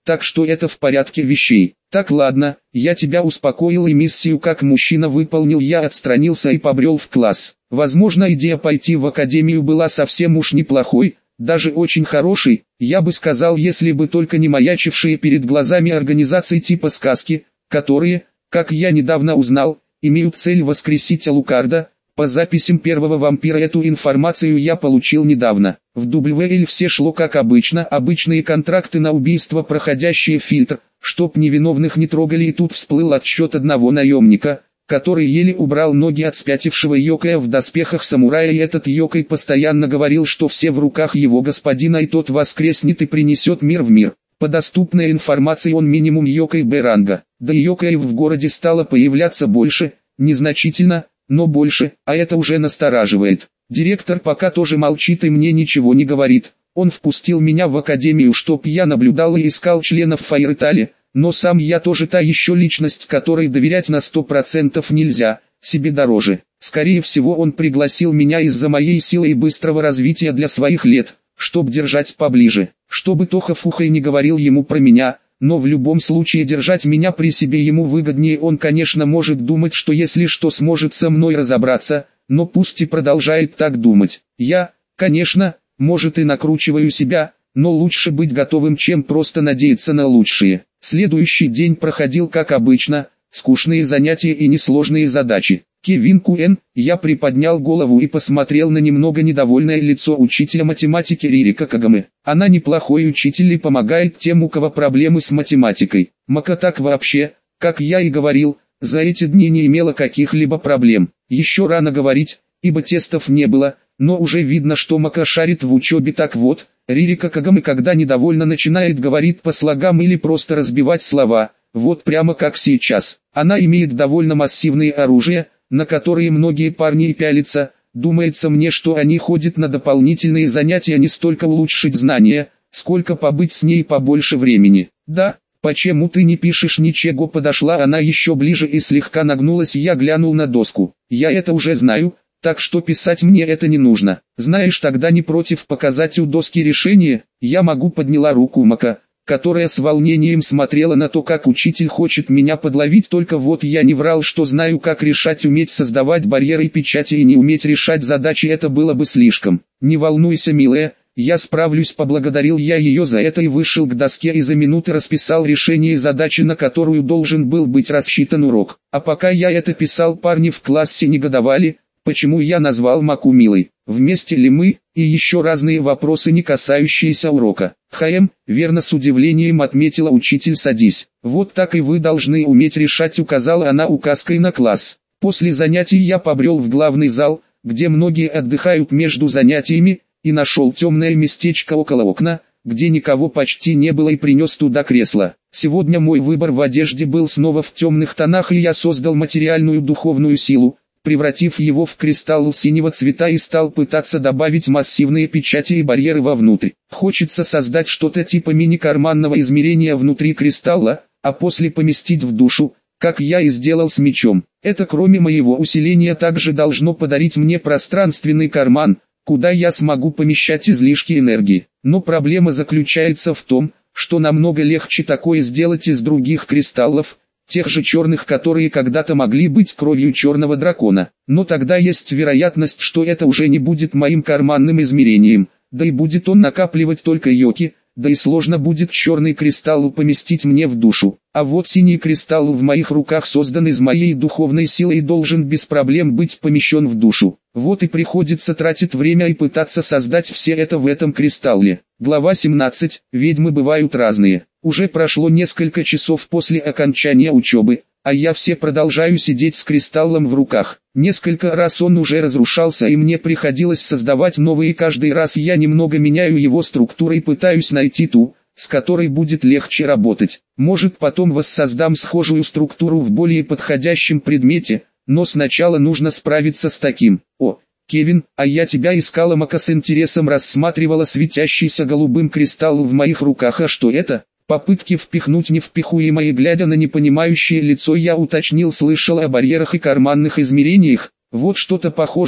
так что это в порядке вещей. Так ладно, я тебя успокоил и миссию как мужчина выполнил. Я отстранился и побрел в класс. Возможно, идея пойти в академию была совсем уж неплохой, даже очень хороший, я бы сказал, если бы только не маячившие перед глазами организации типа сказки, которые, как я недавно узнал, имеют цель воскресить Алукарда. По записям первого вампира эту информацию я получил недавно. В дабл ю эл все шло как обычно, обычные контракты на убийство, проходящие фильтр, чтоб невиновных не трогали, и тут всплыл отсчет одного наемника, который еле убрал ноги от спятившего Йокая в доспехах самурая, и этот Йокай постоянно говорил, что все в руках его господина, и тот воскреснет и принесет мир в мир. По доступной информации он минимум Йокай Б-ранга, да и Йокаев в городе стало появляться больше, незначительно, но больше, а это уже настораживает. Директор пока тоже молчит и мне ничего не говорит. Он впустил меня в академию, чтоб я наблюдал и искал членов Файртали, но сам я тоже та еще личность, которой доверять на сто процентов нельзя, себе дороже. Скорее всего, он пригласил меня из-за моей силы и быстрого развития для своих лет, чтоб держать поближе, чтобы Тоха Фухай не говорил ему про меня. Но в любом случае держать меня при себе ему выгоднее. Он, конечно, может думать, что если что сможет со мной разобраться, но пусть и продолжает так думать. Я, конечно, может и накручиваю себя, но лучше быть готовым, чем просто надеяться на лучшее. Следующий день проходил как обычно, скучные занятия и несложные задачи. Кевин Куэн, я приподнял голову и посмотрел на немного недовольное лицо учителя математики Ририка Кагамы. Она неплохой учитель и помогает тем, у кого проблемы с математикой. Мака так вообще, как я и говорил, за эти дни не имела каких-либо проблем. Еще рано говорить, ибо тестов не было, но уже видно, что Мака шарит в учебе. Так вот, Ририка Кагамы, когда недовольно начинает говорить по слогам или просто разбивать слова, вот прямо как сейчас. Она имеет довольно массивные оружия, на которые многие парни и пялятся. Думается мне, что они ходят на дополнительные занятия не столько улучшить знания, сколько побыть с ней побольше времени. Да, почему ты не пишешь ничего? Подошла она еще ближе и слегка нагнулась. Я глянул на доску. Я это уже знаю, так что писать мне это не нужно. Знаешь, тогда не против показать у доски решение? Я могу. Подняла руку Мака, которая с волнением смотрела на то, как учитель хочет меня подловить. Только вот я не врал, что знаю, как решать. Уметь создавать барьеры и печати и не уметь решать задачи — это было бы слишком. Не волнуйся, милая, я справлюсь. Поблагодарил я ее за это и вышел к доске и за минуты расписал решение задачи, на которую должен был быть рассчитан урок. А пока я это писал, парни в классе негодовали, почему я назвал Маку милой. Вместе ли мы, и еще разные вопросы, не касающиеся урока. Хаем, верно, с удивлением отметила учитель. Садись. Вот так и вы должны уметь решать, указала она указкой на класс. После занятий я побрел в главный зал, где многие отдыхают между занятиями, и нашел темное местечко около окна, где никого почти не было, и принес туда кресло. Сегодня мой выбор в одежде был снова в темных тонах, и я создал материальную духовную силу, превратив его в кристалл синего цвета, и стал пытаться добавить массивные печати и барьеры вовнутрь. Хочется создать что-то типа мини-карманного измерения внутри кристалла, а после поместить в душу, как я и сделал с мечом. Это, кроме моего усиления, также должно подарить мне пространственный карман, куда я смогу помещать излишки энергии. Но проблема заключается в том, что намного легче такое сделать из других кристаллов, тех же черных, которые когда-то могли быть кровью черного дракона. Но тогда есть вероятность, что это уже не будет моим карманным измерением, да и будет он накапливать только йоки, да и сложно будет черный кристалл поместить мне в душу. А вот синий кристалл в моих руках создан из моей духовной силы и должен без проблем быть помещен в душу. Вот и приходится тратить время и пытаться создать все это в этом кристалле. Глава семнадцать. Ведьмы бывают разные. Уже прошло несколько часов после окончания учебы, а я все продолжаю сидеть с кристаллом в руках. Несколько раз он уже разрушался, и мне приходилось создавать новый, и каждый раз я немного меняю его структуру и пытаюсь найти ту, с которой будет легче работать. Может, потом воссоздам схожую структуру в более подходящем предмете, но сначала нужно справиться с таким. О, Кевин, а я тебя искала. Мака с интересом рассматривала светящийся голубым кристалл в моих руках. А что это? Попытки впихнуть невпихуемое. Глядя на непонимающее лицо, я уточнил: слышал о барьерах и карманных измерениях. Вот что-то похожее,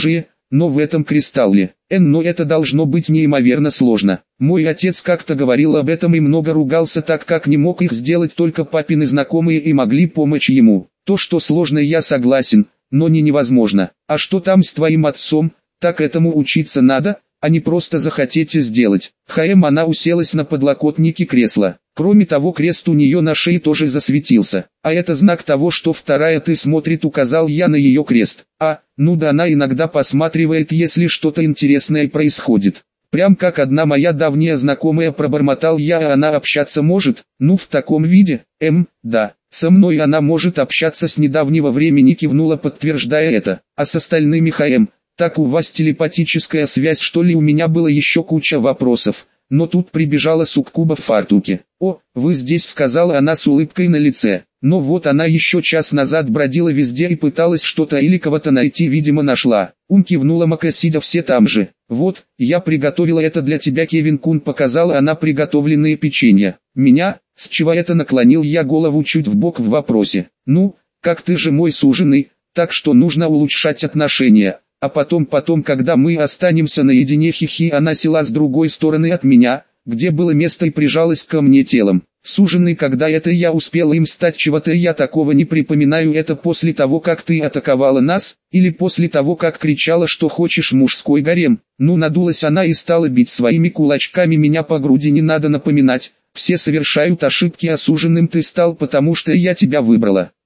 но в этом кристалле. Эн, но это должно быть неимоверно сложно. Мой отец как-то говорил об этом и много ругался, так как не мог их сделать только папины знакомые и могли помочь ему. То, что сложно, я согласен, но не невозможно. А что там с твоим отцом, так этому учиться надо, а не просто захотите сделать. ХМ, она уселась на подлокотники кресла. Кроме того, крест у нее на шее тоже засветился. А это знак того, что вторая ты смотрит, указал я на ее крест. А, ну да, она иногда посматривает, если что-то интересное происходит. Прям как одна моя давняя знакомая, пробормотал я, а она общаться может? Ну в таком виде, эм, да. Со мной она может общаться с недавнего времени, кивнула, подтверждая это. А с остальными ХМ? Так у вас телепатическая связь, что ли? У меня было еще куча вопросов, но тут прибежала суккуба в фартуке. «О, вы здесь», — сказала она с улыбкой на лице. Но вот она еще час назад бродила везде и пыталась что-то или кого-то найти, видимо нашла. Ум, кивнула Мака, сидя все там же. «Вот, я приготовила это для тебя, Кевин-кун», — показала она приготовленные печенья. «Меня? С чего это?» — наклонил я голову чуть вбок в вопросе. «Ну, как ты же мой суженый, так что нужно улучшать отношения». А потом, потом, когда мы останемся наедине, хихи, она села с другой стороны от меня, где было место, и прижалась ко мне телом. Суженый, когда это я успела им стать, чего-то я такого не припоминаю. Это после того, как ты атаковала нас, или после того, как кричала, что хочешь мужской гарем? Ну, надулась она и стала бить своими кулачками меня по груди. Не надо напоминать, все совершают ошибки, а суженым ты стал, потому что я тебя выбрала.